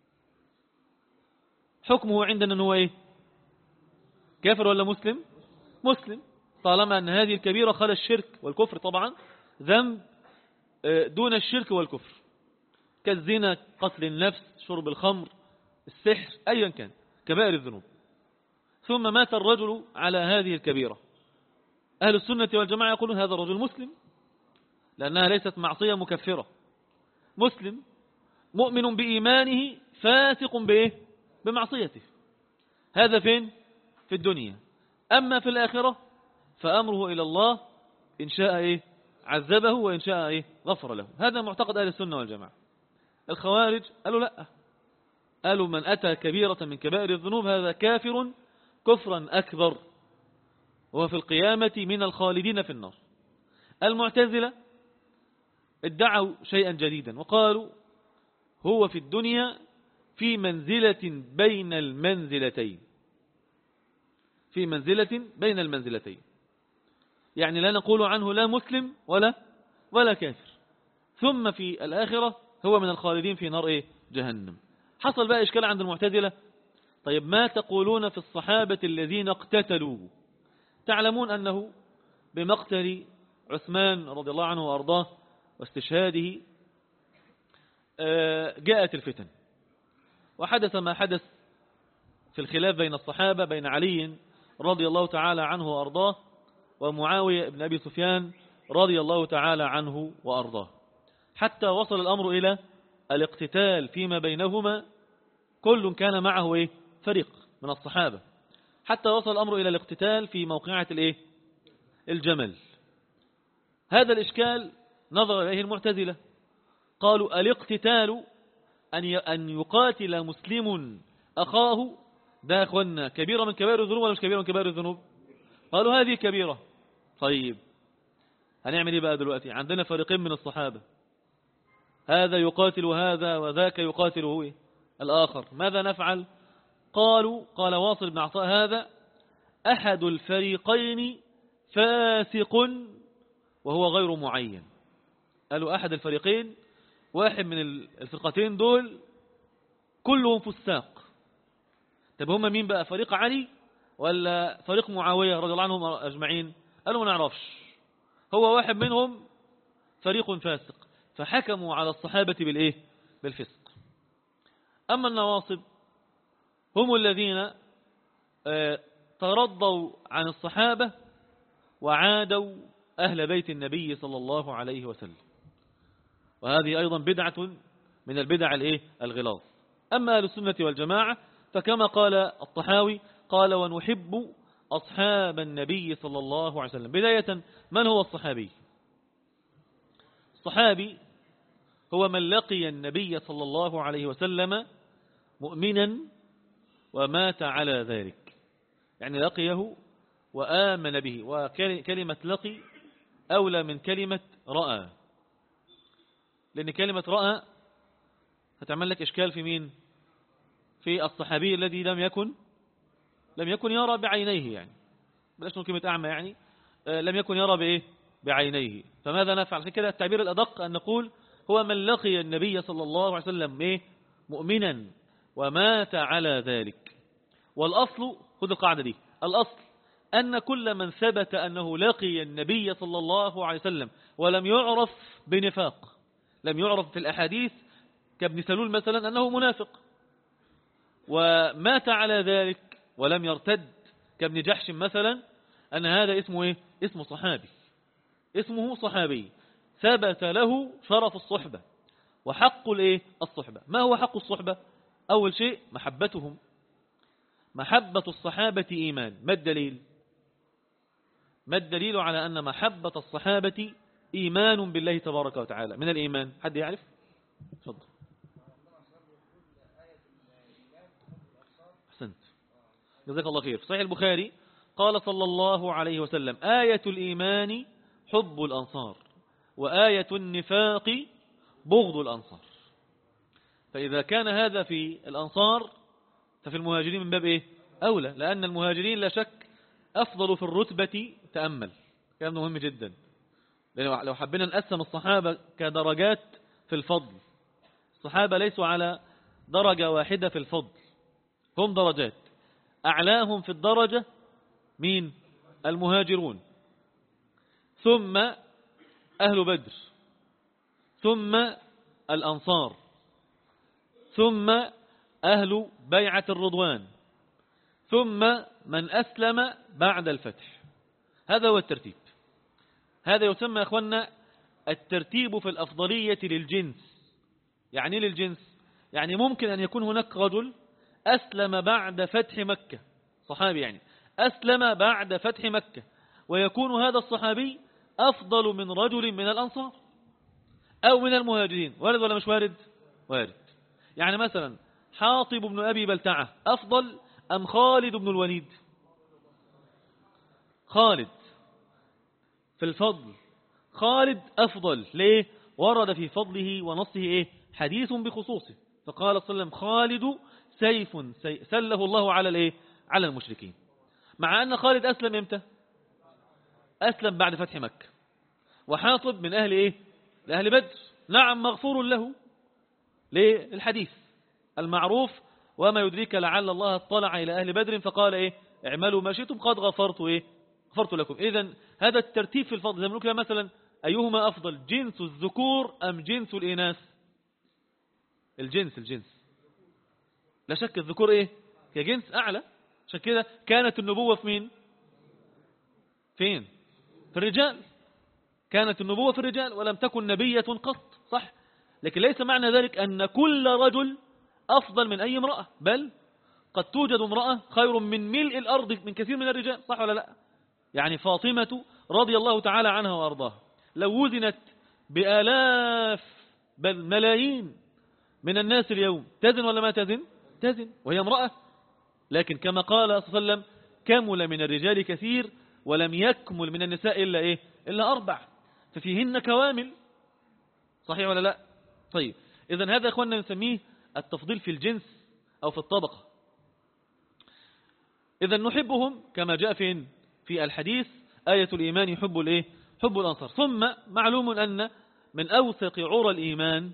حكمه عندنا أنه إيه؟ كافر ولا مسلم؟ مسلم، طالما أن هذه الكبيرة خلى الشرك والكفر، طبعا ذنب دون الشرك والكفر، كالزنا، قتل النفس، شرب الخمر، السحر، أيا كان كبائر الذنوب. ثم مات الرجل على هذه الكبيرة، أهل السنة والجماعة يقولون هذا الرجل مسلم، لأنها ليست معصية مكفرة، مسلم مؤمن بإيمانه فاسق بإيه؟ بمعصيته. هذا فين؟ في الدنيا. أما في الآخرة فأمره إلى الله، إن شاء إيه؟ عذبه، وإن شاء إيه؟ غفر له. هذا معتقد أهل السنة والجماعة. الخوارج قالوا لا، قالوا من أتى كبيرة من كبائر الذنوب هذا كافر كفرا أكبر وهو في القيامة من الخالدين في النار. المعتزلة ادعوا شيئا جديدا وقالوا هو في الدنيا في منزلة بين المنزلتين، في منزلة بين المنزلتين، يعني لا نقول عنه لا مسلم ولا كافر، ثم في الآخرة هو من الخالدين في نار جهنم. حصل بقى إشكال عند المعتزلة. طيب ما تقولون في الصحابة الذين اقتتلوا؟ تعلمون أنه بمقتل عثمان رضي الله عنه وأرضاه واستشهاده جاءت الفتن وحدث ما حدث في الخلاف بين الصحابة، بين علي رضي الله تعالى عنه وأرضاه ومعاوية بن أبي سفيان رضي الله تعالى عنه وأرضاه، حتى وصل الأمر إلى الاقتتال فيما بينهما، كل كان معه فريق من الصحابة، حتى وصل الأمر إلى الاقتتال في موقعة الجمل. هذا الإشكال نظر إليه المعتزلة، قالوا الاقتتال أن يقاتل مسلم أخاه، ده أخوانا كبيرة من كبائر الذنوب ولا مش كبيرة من كبائر الذنوب؟ قالوا هذه كبيرة. طيب هنعمل إيه بقى دلوقتي؟ عندنا فريقين من الصحابة، هذا يقاتل هذا وذاك يقاتل الآخر، ماذا نفعل؟ قال واصل بن عطاء هذا أحد الفريقين فاسق وهو غير معين. قالوا أحد الفريقين، واحد من الفرقتين دول كلهم فساق. طب هم مين بقى؟ فريق علي ولا فريق معاوية رضي الله عنهم أجمعين؟ قالوا ما نعرفش، هو واحد منهم فريق فاسق، فحكموا على الصحابة بالفسق. أما النواصب هم الذين ترضوا عن الصحابة وعادوا أهل بيت النبي صلى الله عليه وسلم، وهذه أيضا بدعة من البدع الغلاظ. أما أهل السنة والجماعة فكما قال الطحاوي قال ونحب أصحاب النبي صلى الله عليه وسلم. بداية من هو الصحابي؟ الصحابي هو من لقي النبي صلى الله عليه وسلم مؤمنا ومات على ذلك، يعني لقيه وآمن به، وكلمة لقي أولى من كلمة رأى، لأن كلمة رأى هتعمل لك إشكال في مين؟ في الصحابي الذي لم يكن يرى بعينيه، يعني بلاش نقول كلمة أعمى، يعني لم يكن يرى بعينيه. فماذا نفعل؟ في كده التعبير الأدق أن نقول هو من لقي النبي صلى الله عليه وسلم مؤمنا ومات على ذلك. والأصل، خذ القاعدة دي، الأصل أن كل من ثبت أنه لقي النبي صلى الله عليه وسلم ولم يعرف بنفاق، لم يعرف في الأحاديث كابن سلول مثلا أنه منافق، ومات على ذلك ولم يرتد كابن جحش مثلا، أن هذا اسمه اسمه صحابي، اسمه صحابي ثبت له شرف الصحبة وحق الصحبة. ما هو حق الصحبة؟ أول شيء محبتهم، محبة الصحابة إيمان. ما الدليل؟ ما الدليل على أن محبة الصحابة إيمان بالله تبارك وتعالى؟ من الإيمان حد يعرف؟ تفضل. أحسنت، جزاك الله خير. صحيح البخاري قال صلى الله عليه وسلم آية الإيمان حب الأنصار وآية النفاق بغض الأنصار. فإذا كان هذا في الأنصار ففي المهاجرين من باب أولى، لأن المهاجرين لا شك أفضل في الرتبة. تأمل كلام مهم جدا، لأن لو حبينا نقسم الصحابة كدرجات في الفضل، الصحابة ليسوا على درجة واحدة في الفضل، هم درجات. أعلاهم في الدرجة مين؟ المهاجرون، ثم أهل بدر، ثم الأنصار، ثم أهل بيعة الرضوان، ثم من أسلم بعد الفتح. هذا هو الترتيب. هذا يسمى يا أخوانا الترتيب في الأفضلية للجنس. يعني للجنس، يعني ممكن أن يكون هناك رجل أسلم بعد فتح مكة، صحابي يعني أسلم بعد فتح مكة، ويكون هذا الصحابي أفضل من رجل من الأنصار أو من المهاجرين. وارد ولا مش وارد؟ وارد. يعني مثلا حاطب بن أبي بلتعة أفضل أم خالد بن الوليد؟ خالد في الفضل، خالد أفضل. ليه؟ ورد في فضله ونصه حديث بخصوصه، فقال صلى الله عليه وسلم خالد سيف سله الله على على المشركين. مع أن خالد أسلم إمتى؟ أسلم بعد فتح مكة، وحاطب من أهل لأهل بدر، نعم مغفور له للحديث المعروف وما يدريك لعل الله اطلع إلى أهل بدر فقال اعملوا ما شئتم قد غفرت لكم. إذن هذا الترتيب في الفضل. زي ما نقول مثلا أيهما أفضل، جنس الذكور أم جنس الإناث؟ الجنس لا شك الذكور كجنس أعلى، عشان كده كانت النبوة في مين؟ فين؟ في الرجال. كانت النبوة في الرجال ولم تكن نبية قط، صح؟ لكن ليس معنى ذلك أن كل رجل أفضل من أي امرأة، بل قد توجد امرأة خير من ملء الأرض من كثير من الرجال، صح ولا لا؟ يعني فاطمة رضي الله تعالى عنها وأرضاها لو وزنت بآلاف بل ملايين من الناس اليوم تزن ولا ما تزن؟ تزن، وهي امرأة. لكن كما قال صلى الله عليه وسلم كمل من الرجال كثير ولم يكمل من النساء إلا 4، ففيهن كوامل، صحيح ولا لا؟ طيب إذن هذا أخواننا نسميه التفضيل في الجنس أو في الطبقة. إذن نحبهم كما جاء في الحديث آية الإيمان حب الأنصار. ثم معلوم أن من أوثق عرى الإيمان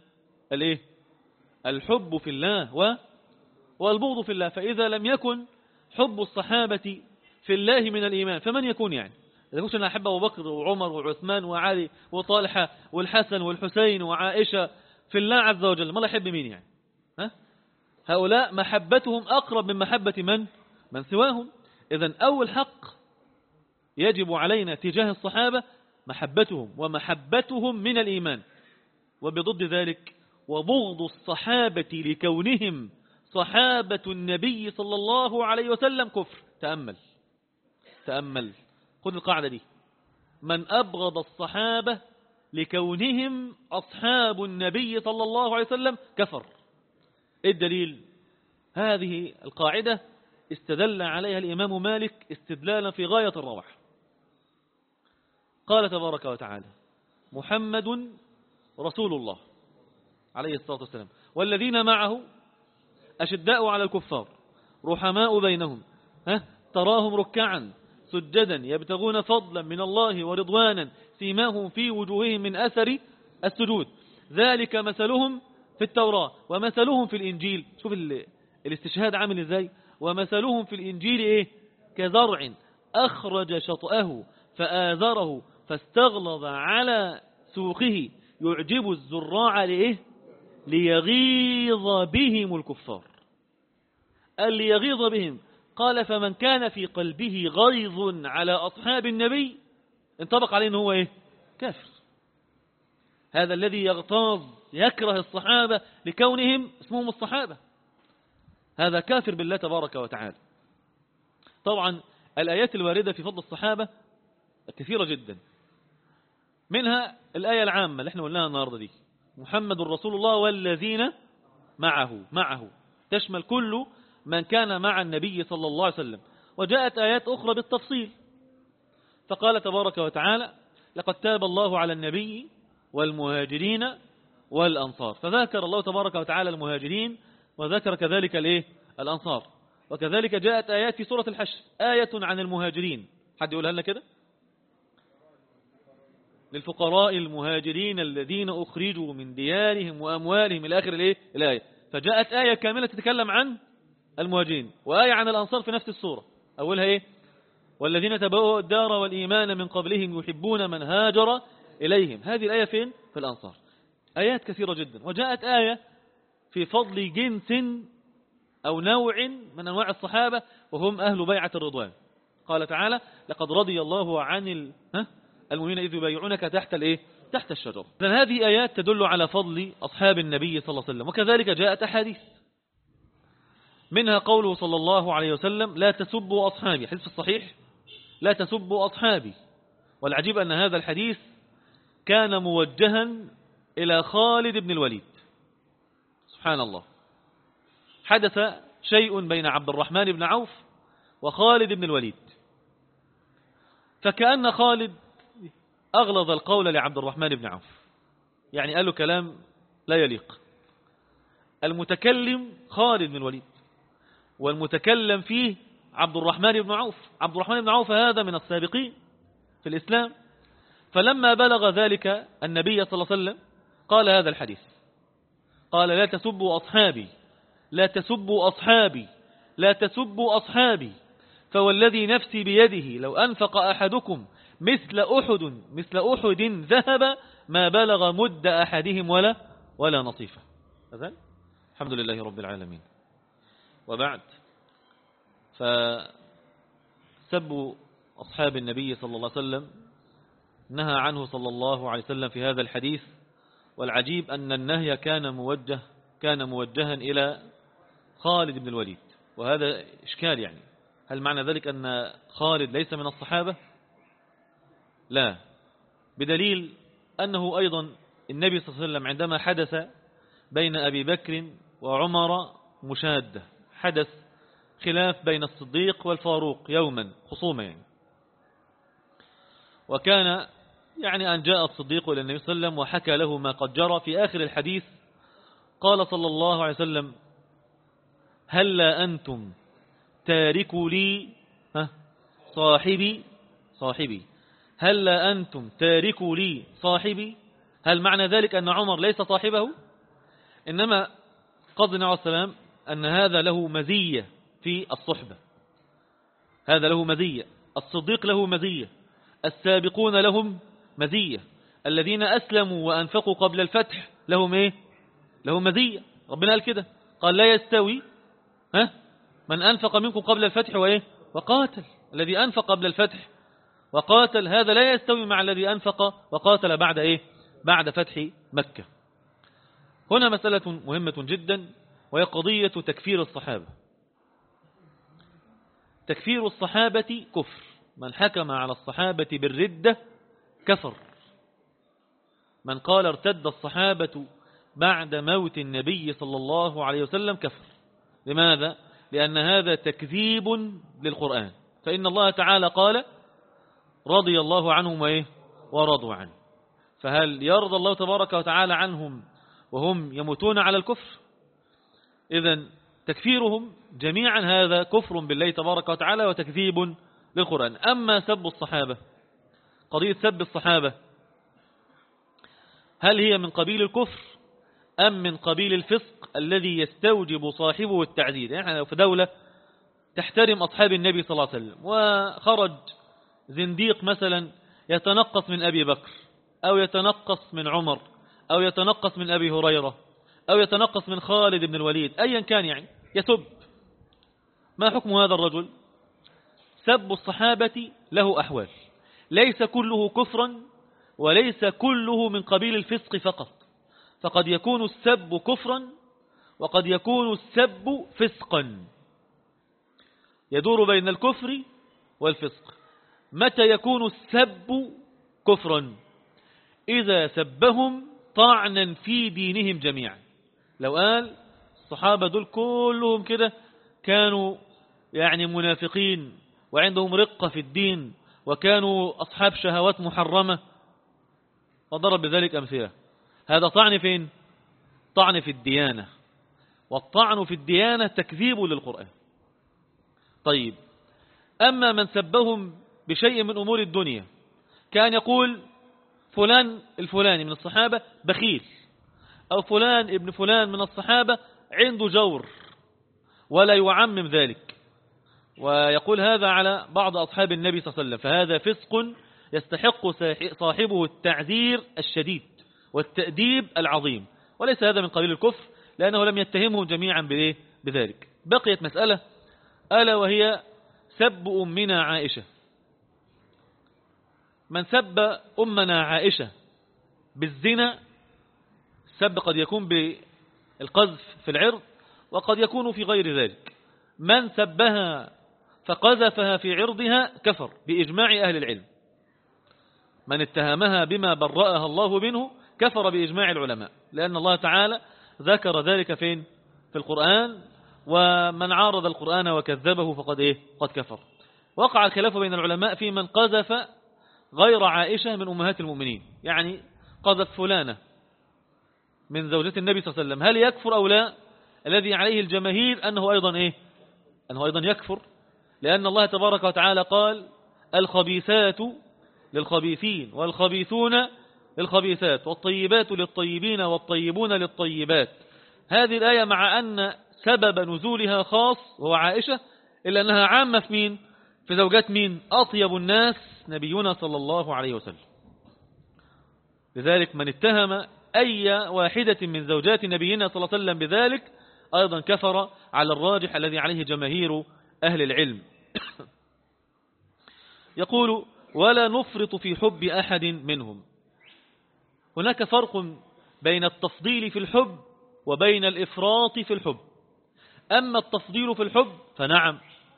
الحب في الله والبغض في الله. فإذا لم يكن حب الصحابة في الله من الإيمان فمن يكون؟ يعني إذا كنت أنا أحب أبو بكر وعمر وعثمان وعلي وطالحة والحسن والحسين وعائشة في الله عز وجل، ما لا يحب مين يعني؟ هؤلاء محبتهم أقرب من محبة من سواهم. إذن أول حق يجب علينا تجاه الصحابة محبتهم، ومحبتهم من الإيمان. وبضد ذلك وبغض الصحابة لكونهم صحابة النبي صلى الله عليه وسلم كفر. تأمل خذ القاعدة دي: من أبغض الصحابة لكونهم أصحاب النبي صلى الله عليه وسلم كفر. إيه الدليل؟ هذه القاعدة استدل عليها الإمام مالك استدلالا في غاية الروعة. قال تبارك وتعالى: محمد رسول الله عليه الصلاة والسلام والذين معه أشداء على الكفار رحماء بينهم تراهم ركعا سجدا يبتغون فضلا من الله ورضوانا سيماهم في وجوههم من أثر السجود ذلك مثلهم في التوراة ومثلهم في الإنجيل. شوف الاستشهاد عامل إزاي. ومثلهم في الإنجيل كزرع أخرج شطأه فآذره فاستغلظ على سوقه يعجب الزراع ليغيظ بهم الكفار. قال ليغيظ بهم. قال فمن كان في قلبه غيظ على أصحاب النبي انطبق عليه أنه كافر. هذا الذي يغتاظ يكره الصحابة لكونهم اسمهم الصحابة، هذا كافر بالله تبارك وتعالى. طبعا الآيات الواردة في فضل الصحابة كثيرة جدا، منها الآية العامة اللي احنا قلناها النهاردة دي: محمد رسول الله والذين معه تشمل كل من كان مع النبي صلى الله عليه وسلم. وجاءت آيات أخرى بالتفصيل، فقال تبارك وتعالى: لقد تاب الله على النبي والمهاجرين والأنصار. فذكر الله تبارك وتعالى المهاجرين وذكر كذلك الأنصار. وكذلك جاءت آيات في سورة الحشر آية عن المهاجرين. حد يقولها لنا كده؟ للفقراء المهاجرين الذين أخرجوا من ديارهم وأموالهم إلى آخر الآية. فجاءت آية كاملة تتكلم عن المهاجرين، وآية عن الأنصار في نفس السورة. أولها والذين تبوأوا الدار والإيمان من قبلهم يحبون من هاجر إليهم. هذه الآية فين؟ في الأنصار. آيات كثيرة جدا. وجاءت آية في فضل جنس أو نوع من أنواع الصحابة وهم أهل بيعة الرضوان. قال تعالى: لقد رضي الله عن المؤمنين إذ يبايعونك تحت الشجرة. إذن هذه آيات تدل على فضل أصحاب النبي صلى الله عليه وسلم. وكذلك جاءت أحاديث، منها قوله صلى الله عليه وسلم: لا تسبوا أصحابي. حديث الصحيح: لا تسبوا أصحابي. والعجيب أن هذا الحديث كان موجها إلى خالد بن الوليد. سبحان الله. حدث شيء بين عبد الرحمن بن عوف وخالد بن الوليد، فكأن خالد أغلظ القول لعبد الرحمن بن عوف، يعني قال له كلام لا يليق. المتكلم خالد بن الوليد والمتكلم فيه عبد الرحمن بن عوف. عبد الرحمن بن عوف هذا من السابقين في الإسلام، فلما بلغ ذلك النبي صلى الله عليه وسلم قال هذا الحديث، قال لا تسبوا أصحابي، لا تسبوا أصحابي، لا تسبوا أصحابي، فوالذي نفسي بيده لو أنفق أحدكم مثل أحد ذهب ما بلغ مد أحدهم ولا نصيفه. الحمد لله رب العالمين. وبعد، فسبوا أصحاب النبي صلى الله عليه وسلم نهى عنه صلى الله عليه وسلم في هذا الحديث، والعجيب أن النهي كان موجها إلى خالد بن الوليد، وهذا إشكال. يعني هل معنى ذلك أن خالد ليس من الصحابة؟ لا، بدليل أنه أيضا النبي صلى الله عليه وسلم عندما حدث بين أبي بكر وعمر مشادة، حدث خلاف بين الصديق والفاروق يوما، خصومة يعني، وكان يعني أن جاء الصديق إلى النبي صلى الله عليه وسلم وحكى له ما قد جرى. في آخر الحديث قال صلى الله عليه وسلم هلا أنتم تاركوا لي صاحبي، هلا أنتم تاركوا لي صاحبي. هل معنى ذلك أن عمر ليس صاحبه؟ إنما قصدنا عليه السلام أن هذا له مزية في الصحبة، هذا له مزية، الصديق له مزية، السابقون لهم مزية، الذين أسلموا وأنفقوا قبل الفتح لهم إيه؟ لهم مزية. ربنا قال كده، قال لا يستوي من أنفق منكم قبل الفتح وإيه؟ وقاتل. الذي أنفق قبل الفتح وقاتل هذا لا يستوي مع الذي أنفق وقاتل بعد إيه؟ بعد فتح مكة. هنا مسألة مهمة جدا، وهي قضية تكفير الصحابة. تكفير الصحابة كفر، من حكم على الصحابة بالردة كفر. من قال ارتد الصحابة بعد موت النبي صلى الله عليه وسلم كفر. لماذا؟ لأن هذا تكذيب للقرآن، فإن الله تعالى قال رضي الله عنهم وإيه؟ ورضوا عنه. فهل يرضى الله تبارك وتعالى عنهم وهم يموتون على الكفر؟ إذن تكفيرهم جميعا هذا كفر بالله تبارك وتعالى وتكذيب للقرآن. أما سب الصحابة، قضية سب الصحابة هل هي من قبيل الكفر أم من قبيل الفسق الذي يستوجب صاحبه التعذير؟ يعني لو في دولة تحترم أصحاب النبي صلى الله عليه وسلم وخرج زنديق مثلا يتنقص من أبي بكر أو يتنقص من عمر أو يتنقص من أبي هريرة أو يتنقص من خالد بن الوليد، أيا كان يعني يسب، ما حكم هذا الرجل؟ سب الصحابة له أحوال، ليس كله كفرا وليس كله من قبيل الفسق فقط، فقد يكون السب كفرا وقد يكون السب فسقا، يدور بين الكفر والفسق. متى يكون السب كفرا؟ إذا سبهم طعنا في دينهم جميعا. لو قال الصحابة دول كلهم كده كانوا يعني منافقين وعندهم رقة في الدين وكانوا أصحاب شهوات محرمة وضرب بذلك أمثلة، هذا طعن فين؟ طعن في الديانة، والطعن في الديانة تكذيب للقرآن. طيب، أما من سبهم بشيء من أمور الدنيا، كان يقول فلان الفلاني من الصحابة بخيل، أو فلان ابن فلان من الصحابة عنده جور، ولا يعمم ذلك، ويقول هذا على بعض أصحاب النبي صلى الله عليه وسلم، فهذا فسق يستحق صاحبه التعذير الشديد والتأديب العظيم، وليس هذا من قبيل الكفر، لأنه لم يتهمهم جميعا بذلك. بقيت مسألة ألا وهي سب أمنا عائشة. من سب أمنا عائشة بالزنا، السب قد يكون بالقذف في العرض وقد يكون في غير ذلك. من سبها فقذفها في عرضها كفر بإجماع أهل العلم. من اتهمها بما برأها الله منه كفر بإجماع العلماء، لأن الله تعالى ذكر ذلك فين؟ في القرآن، ومن عارض القرآن وكذبه فقد قد كفر. وقع الخلاف بين العلماء في من قذف غير عائشة من أمهات المؤمنين، يعني قذف فلانة من زوجة النبي صلى الله عليه وسلم، هل يكفر أو لا؟ الذي عليه الجماهير أنه أيضا أنه أيضا يكفر، لأن الله تبارك وتعالى قال الخبيثات للخبيثين والخبيثون للخبيثات والطيبات للطيبين والطيبون للطيبات. هذه الآية مع أن سبب نزولها خاص وهو عائشة، إلا أنها عامة في مين؟ في زوجات مين؟ أطيب الناس نبينا صلى الله عليه وسلم. لذلك من اتهم أي واحدة من زوجات نبينا صلى الله عليه وسلم بذلك أيضا كفر على الراجح الذي عليه جماهير أهل العلم. يقول ولا نفرط في حب أحد منهم. هناك فرق بين التفضيل في الحب وبين الإفراط في الحب. أما التفضيل في الحب فنعم،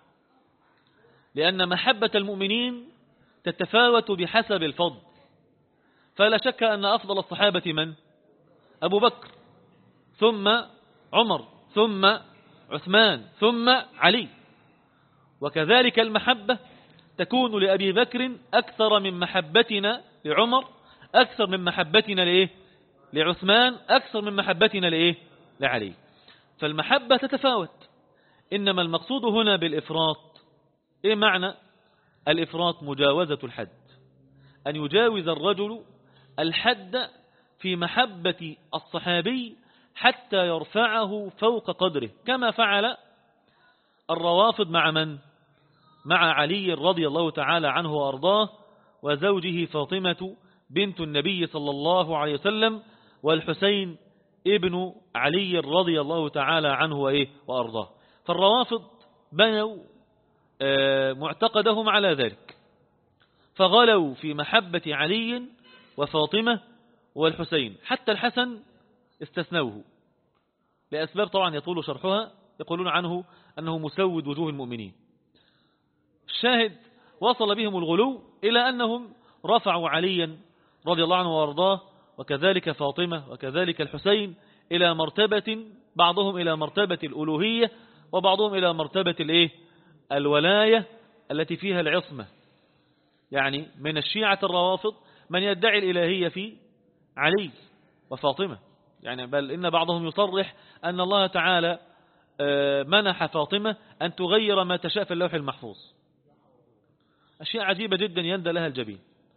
لأن محبة المؤمنين تتفاوت بحسب الفضل، فلا شك أن أفضل الصحابة من؟ أبو بكر، ثم عمر، ثم عثمان، ثم علي. وكذلك المحبة تكون لأبي بكر أكثر من محبتنا لعمر، أكثر من محبتنا لعثمان، أكثر من محبتنا لعلي. فالمحبة تتفاوت. إنما المقصود هنا بالإفراط، إيه معنى الإفراط؟ مجاوزة الحد، أن يجاوز الرجل الحد في محبة الصحابي حتى يرفعه فوق قدره، كما فعل الروافض مع من؟ مع علي رضي الله تعالى عنه وأرضاه وزوجه فاطمة بنت النبي صلى الله عليه وسلم والحسين ابن علي رضي الله تعالى عنه وأرضاه. فالروافض بنوا معتقدهم على ذلك، فغلوا في محبة علي وفاطمة والحسين، حتى الحسن استثنوه لأسباب طبعا يطول شرحها، يقولون عنه أنه مسود وجوه المؤمنين. الشاهد وصل بهم الغلو إلى أنهم رفعوا عليا رضي الله عنه وارضاه وكذلك فاطمة وكذلك الحسين إلى مرتبة، بعضهم إلى مرتبة الألوهية وبعضهم إلى مرتبة الولاية التي فيها العصمة. يعني من الشيعة الروافض من يدعي الإلهية في علي وفاطمة، يعني بل إن بعضهم يصرح أن الله تعالى منح فاطمة أن تغير ما تشاء في اللوح المحفوظ. أشياء عجيبة جدا يندى لها الجبين.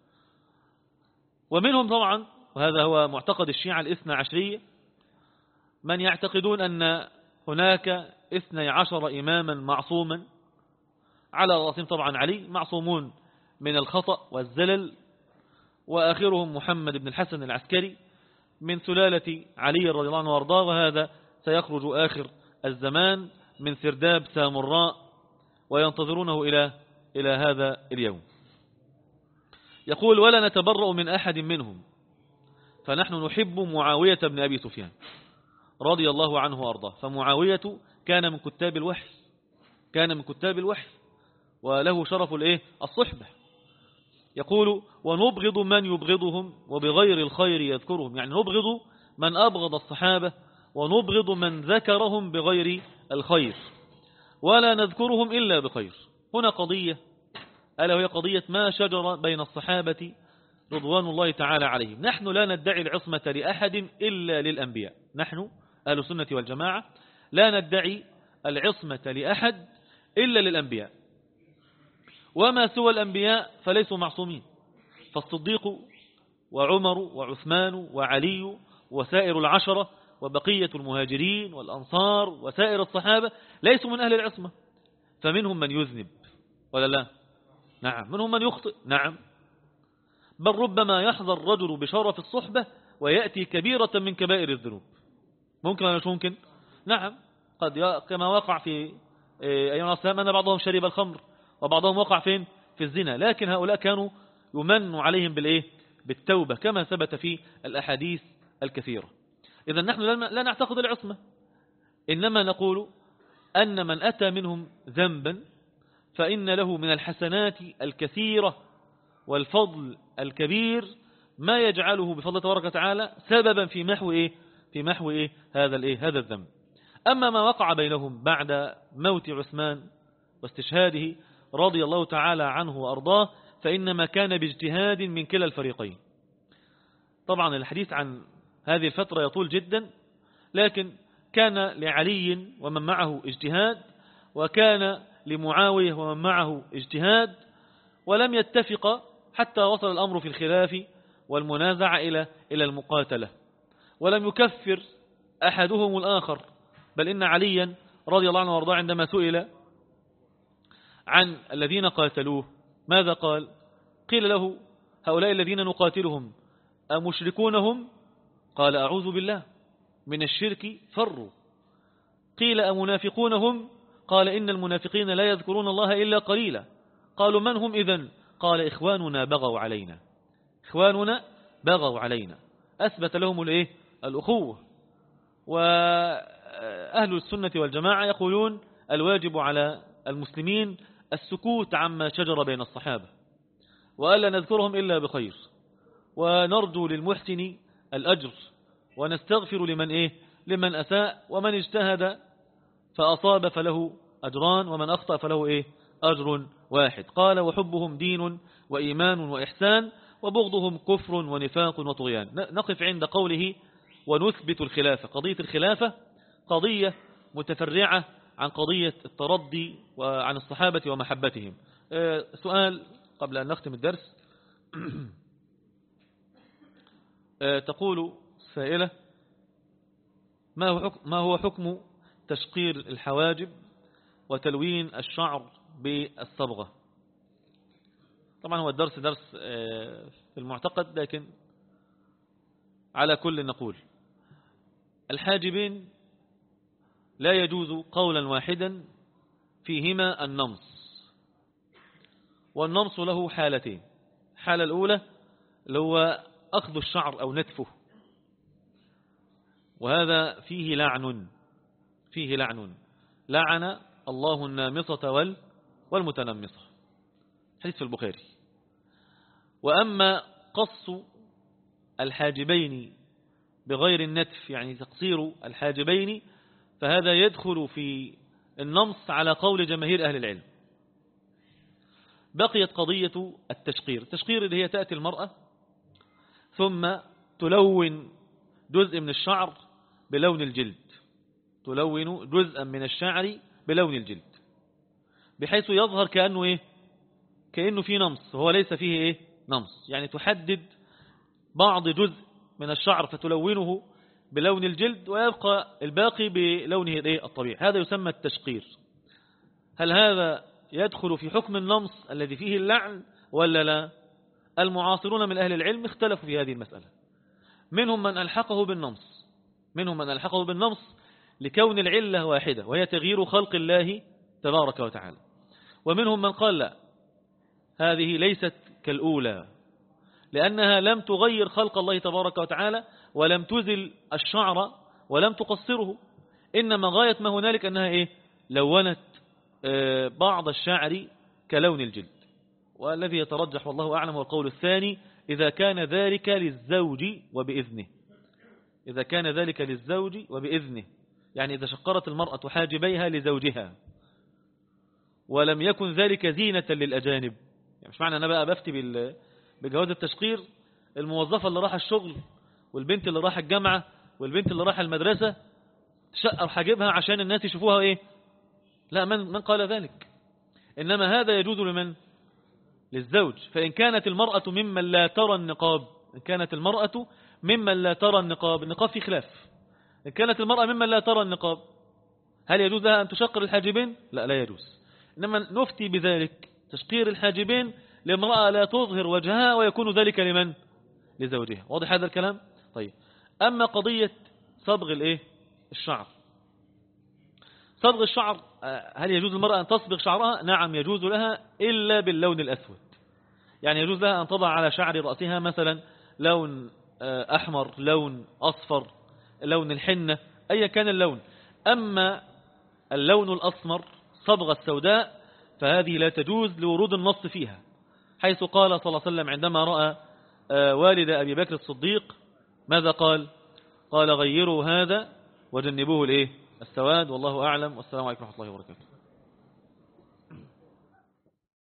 ومنهم طبعا، وهذا هو معتقد الشيعة الاثنى عشرية، من يعتقدون أن هناك 12 إماما معصوما، على رأسهم طبعا علي، معصومون من الخطأ والزلل، وآخرهم محمد بن الحسن العسكري من سلالة علي رضي الله عنه وارضاه، وهذا سيخرج آخر الزمان من سرداب سامراء وينتظرونه إلى هذا اليوم. يقول ولا نتبرأ من أحد منهم، فنحن نحب معاوية بن أبي سفيان رضي الله عنه وارضاه، فمعاوية كان من كتاب الوحي، كان من كتاب الوحي وله شرف الصحبة. يقول ونبغض من يبغضهم وبغير الخير يذكرهم، يعني نبغض من أبغض الصحابة ونبغض من ذكرهم بغير الخير، ولا نذكرهم إلا بخير. هنا قضية، ألا وهي قضية ما شجر بين الصحابة رضوان الله تعالى عليهم. نحن لا ندعي العصمة لأحد إلا للأنبياء، نحن أهل السنة والجماعة لا ندعي العصمة لأحد إلا للأنبياء، وما سوى الأنبياء فليسوا معصومين. فالصديق وعمر وعثمان وعلي وسائر العشرة وبقية المهاجرين والأنصار وسائر الصحابة ليسوا من أهل العصمة، فمنهم من يذنب ولا لا؟ نعم. منهم من يخطئ، نعم. بل ربما يحظى الرجل بشرف الصحبة ويأتي كبيرة من كبائر الذنوب. ممكن ولا مش ممكن؟ نعم. قد كما وقع في أيام الإسلام أن بعضهم شرب الخمر وبعضهم وقع فين؟ في الزنا، لكن هؤلاء كانوا يمن عليهم بالتوبة كما ثبت في الأحاديث الكثيرة. إذا نحن لا نعتقد العصمة، إنما نقول أن من أتى منهم ذنبا فإن له من الحسنات الكثيرة والفضل الكبير ما يجعله بفضل تبارك وتعالى سببا في محو هذا الذنب. أما ما وقع بينهم بعد موت عثمان واستشهاده رضي الله تعالى عنه وأرضاه فإنما كان باجتهاد من كلا الفريقين. طبعا الحديث عن هذه الفترة يطول جدا، لكن كان لعلي ومن معه اجتهاد، وكان لمعاوية ومن معه اجتهاد، ولم يتفق حتى وصل الأمر في الخلاف والمنازع إلى المقاتلة، ولم يكفر أحدهم الآخر، بل إن عليا رضي الله عنه وارضاه عندما سئل عن الذين قاتلوه ماذا قال؟ قيل له هؤلاء الذين نقاتلهم أمشركونهم؟ قال أعوذ بالله من الشرك فروا. قيل أمنافقونهم؟ قال إن المنافقين لا يذكرون الله إلا قليلا. قالوا من هم إذن؟ قال إخواننا بغوا علينا، إخواننا بغوا علينا. أثبت لهم الأخوة. وأهل السنة والجماعة يقولون الواجب على المسلمين السكوت عما شجر بين الصحابة، وألا نذكرهم إلا بخير، ونرجو للمحسن الأجر، ونستغفر لمن أساء، ومن اجتهد فأصاب فله أجران، ومن أخطأ فله أجر واحد. قال وحبهم دين وإيمان وإحسان، وبغضهم كفر ونفاق وطغيان. نقف عند قوله ونثبت الخلافة. قضية الخلافة قضية متفرعة عن قضية الترضي وعن الصحابة ومحبتهم. سؤال قبل أن نختم الدرس. تقول سائلة ما هو حكم تشقير الحواجب وتلوين الشعر بالصبغة؟ طبعا هو الدرس درس في المعتقد، لكن على كل نقول الحاجبين لا يجوز قولا واحدا فيهما النمص، والنمص له حالتين. الحالة الأولى اللي هو أخذ الشعر أو نتفه، وهذا فيه لعن لعن الله النامصة والمتنمصة، حديث في البخاري. وأما قص الحاجبين بغير النتف، يعني تقصير الحاجبين، فهذا يدخل في النمص على قول جماهير أهل العلم. بقيت قضية التشقير اللي هي تأتي المرأة ثم تلون جزء من الشعر بلون الجلد، تلون جزءا من الشعر بلون الجلد، بحيث يظهر كأنه فيه نمص، وهو ليس فيه نمص. يعني تحدد بعض جزء من الشعر فتلونه بلون الجلد، ويبقى الباقي بلونه الطبيعي. هذا يسمى التشقير. هل هذا يدخل في حكم النمص الذي فيه اللعن ولا لا؟ المعاصرون من أهل العلم اختلفوا في هذه المسألة. منهم من ألحقه بالنمص لكون العلة واحدة، وهي تغيير خلق الله تبارك وتعالى. ومنهم من قال لا، هذه ليست كالأولى، لأنها لم تغير خلق الله تبارك وتعالى، ولم تزل الشعر ولم تقصره، إنما غاية ما هنالك أنها لونت بعض الشعر كلون الجلد. والذي يترجح والله أعلم والقول الثاني، إذا كان ذلك للزوج وبإذنه، يعني إذا شقرت المرأة حاجبيها لزوجها ولم يكن ذلك زينة للأجانب. يعني مش معنى أنا بقى بفتي بجواز التشقير الموظفة اللي راح الشغل والبنت اللي راح الجامعة والبنت اللي راح المدرسة تشقر حاجبها عشان الناس يشوفوها لا، من قال ذلك؟ إنما هذا يجوز لمن؟ للزوج. فإن كانت المرأة ممن لا ترى النقاب، النقاب في خلاف. إن كانت المرأة ممن لا ترى النقاب، هل يجوز لها أن تشقر الحاجبين؟ لا يجوز. إنما نفتي بذلك تشقير الحاجبين لامرأة لا تظهر وجهها، ويكون ذلك لمن؟ لزوجها. واضح هذا الكلام؟ طيب، أما قضية صبغ الشعر، صبغ الشعر، هل يجوز للمرأة أن تصبغ شعرها؟ نعم يجوز لها، إلا باللون الأسود. يعني يجوز لها أن تضع على شعر رأسها مثلا لون أحمر، لون أصفر، لون الحنة، أي كان اللون. أما اللون الأسمر، صبغة السوداء، فهذه لا تجوز لورود النص فيها، حيث قال صلى الله عليه وسلم عندما رأى والد أبي بكر الصديق ماذا قال؟ قال غيروا هذا وجنبوه السواد. والله أعلم، والسلام عليكم ورحمة الله وبركاته.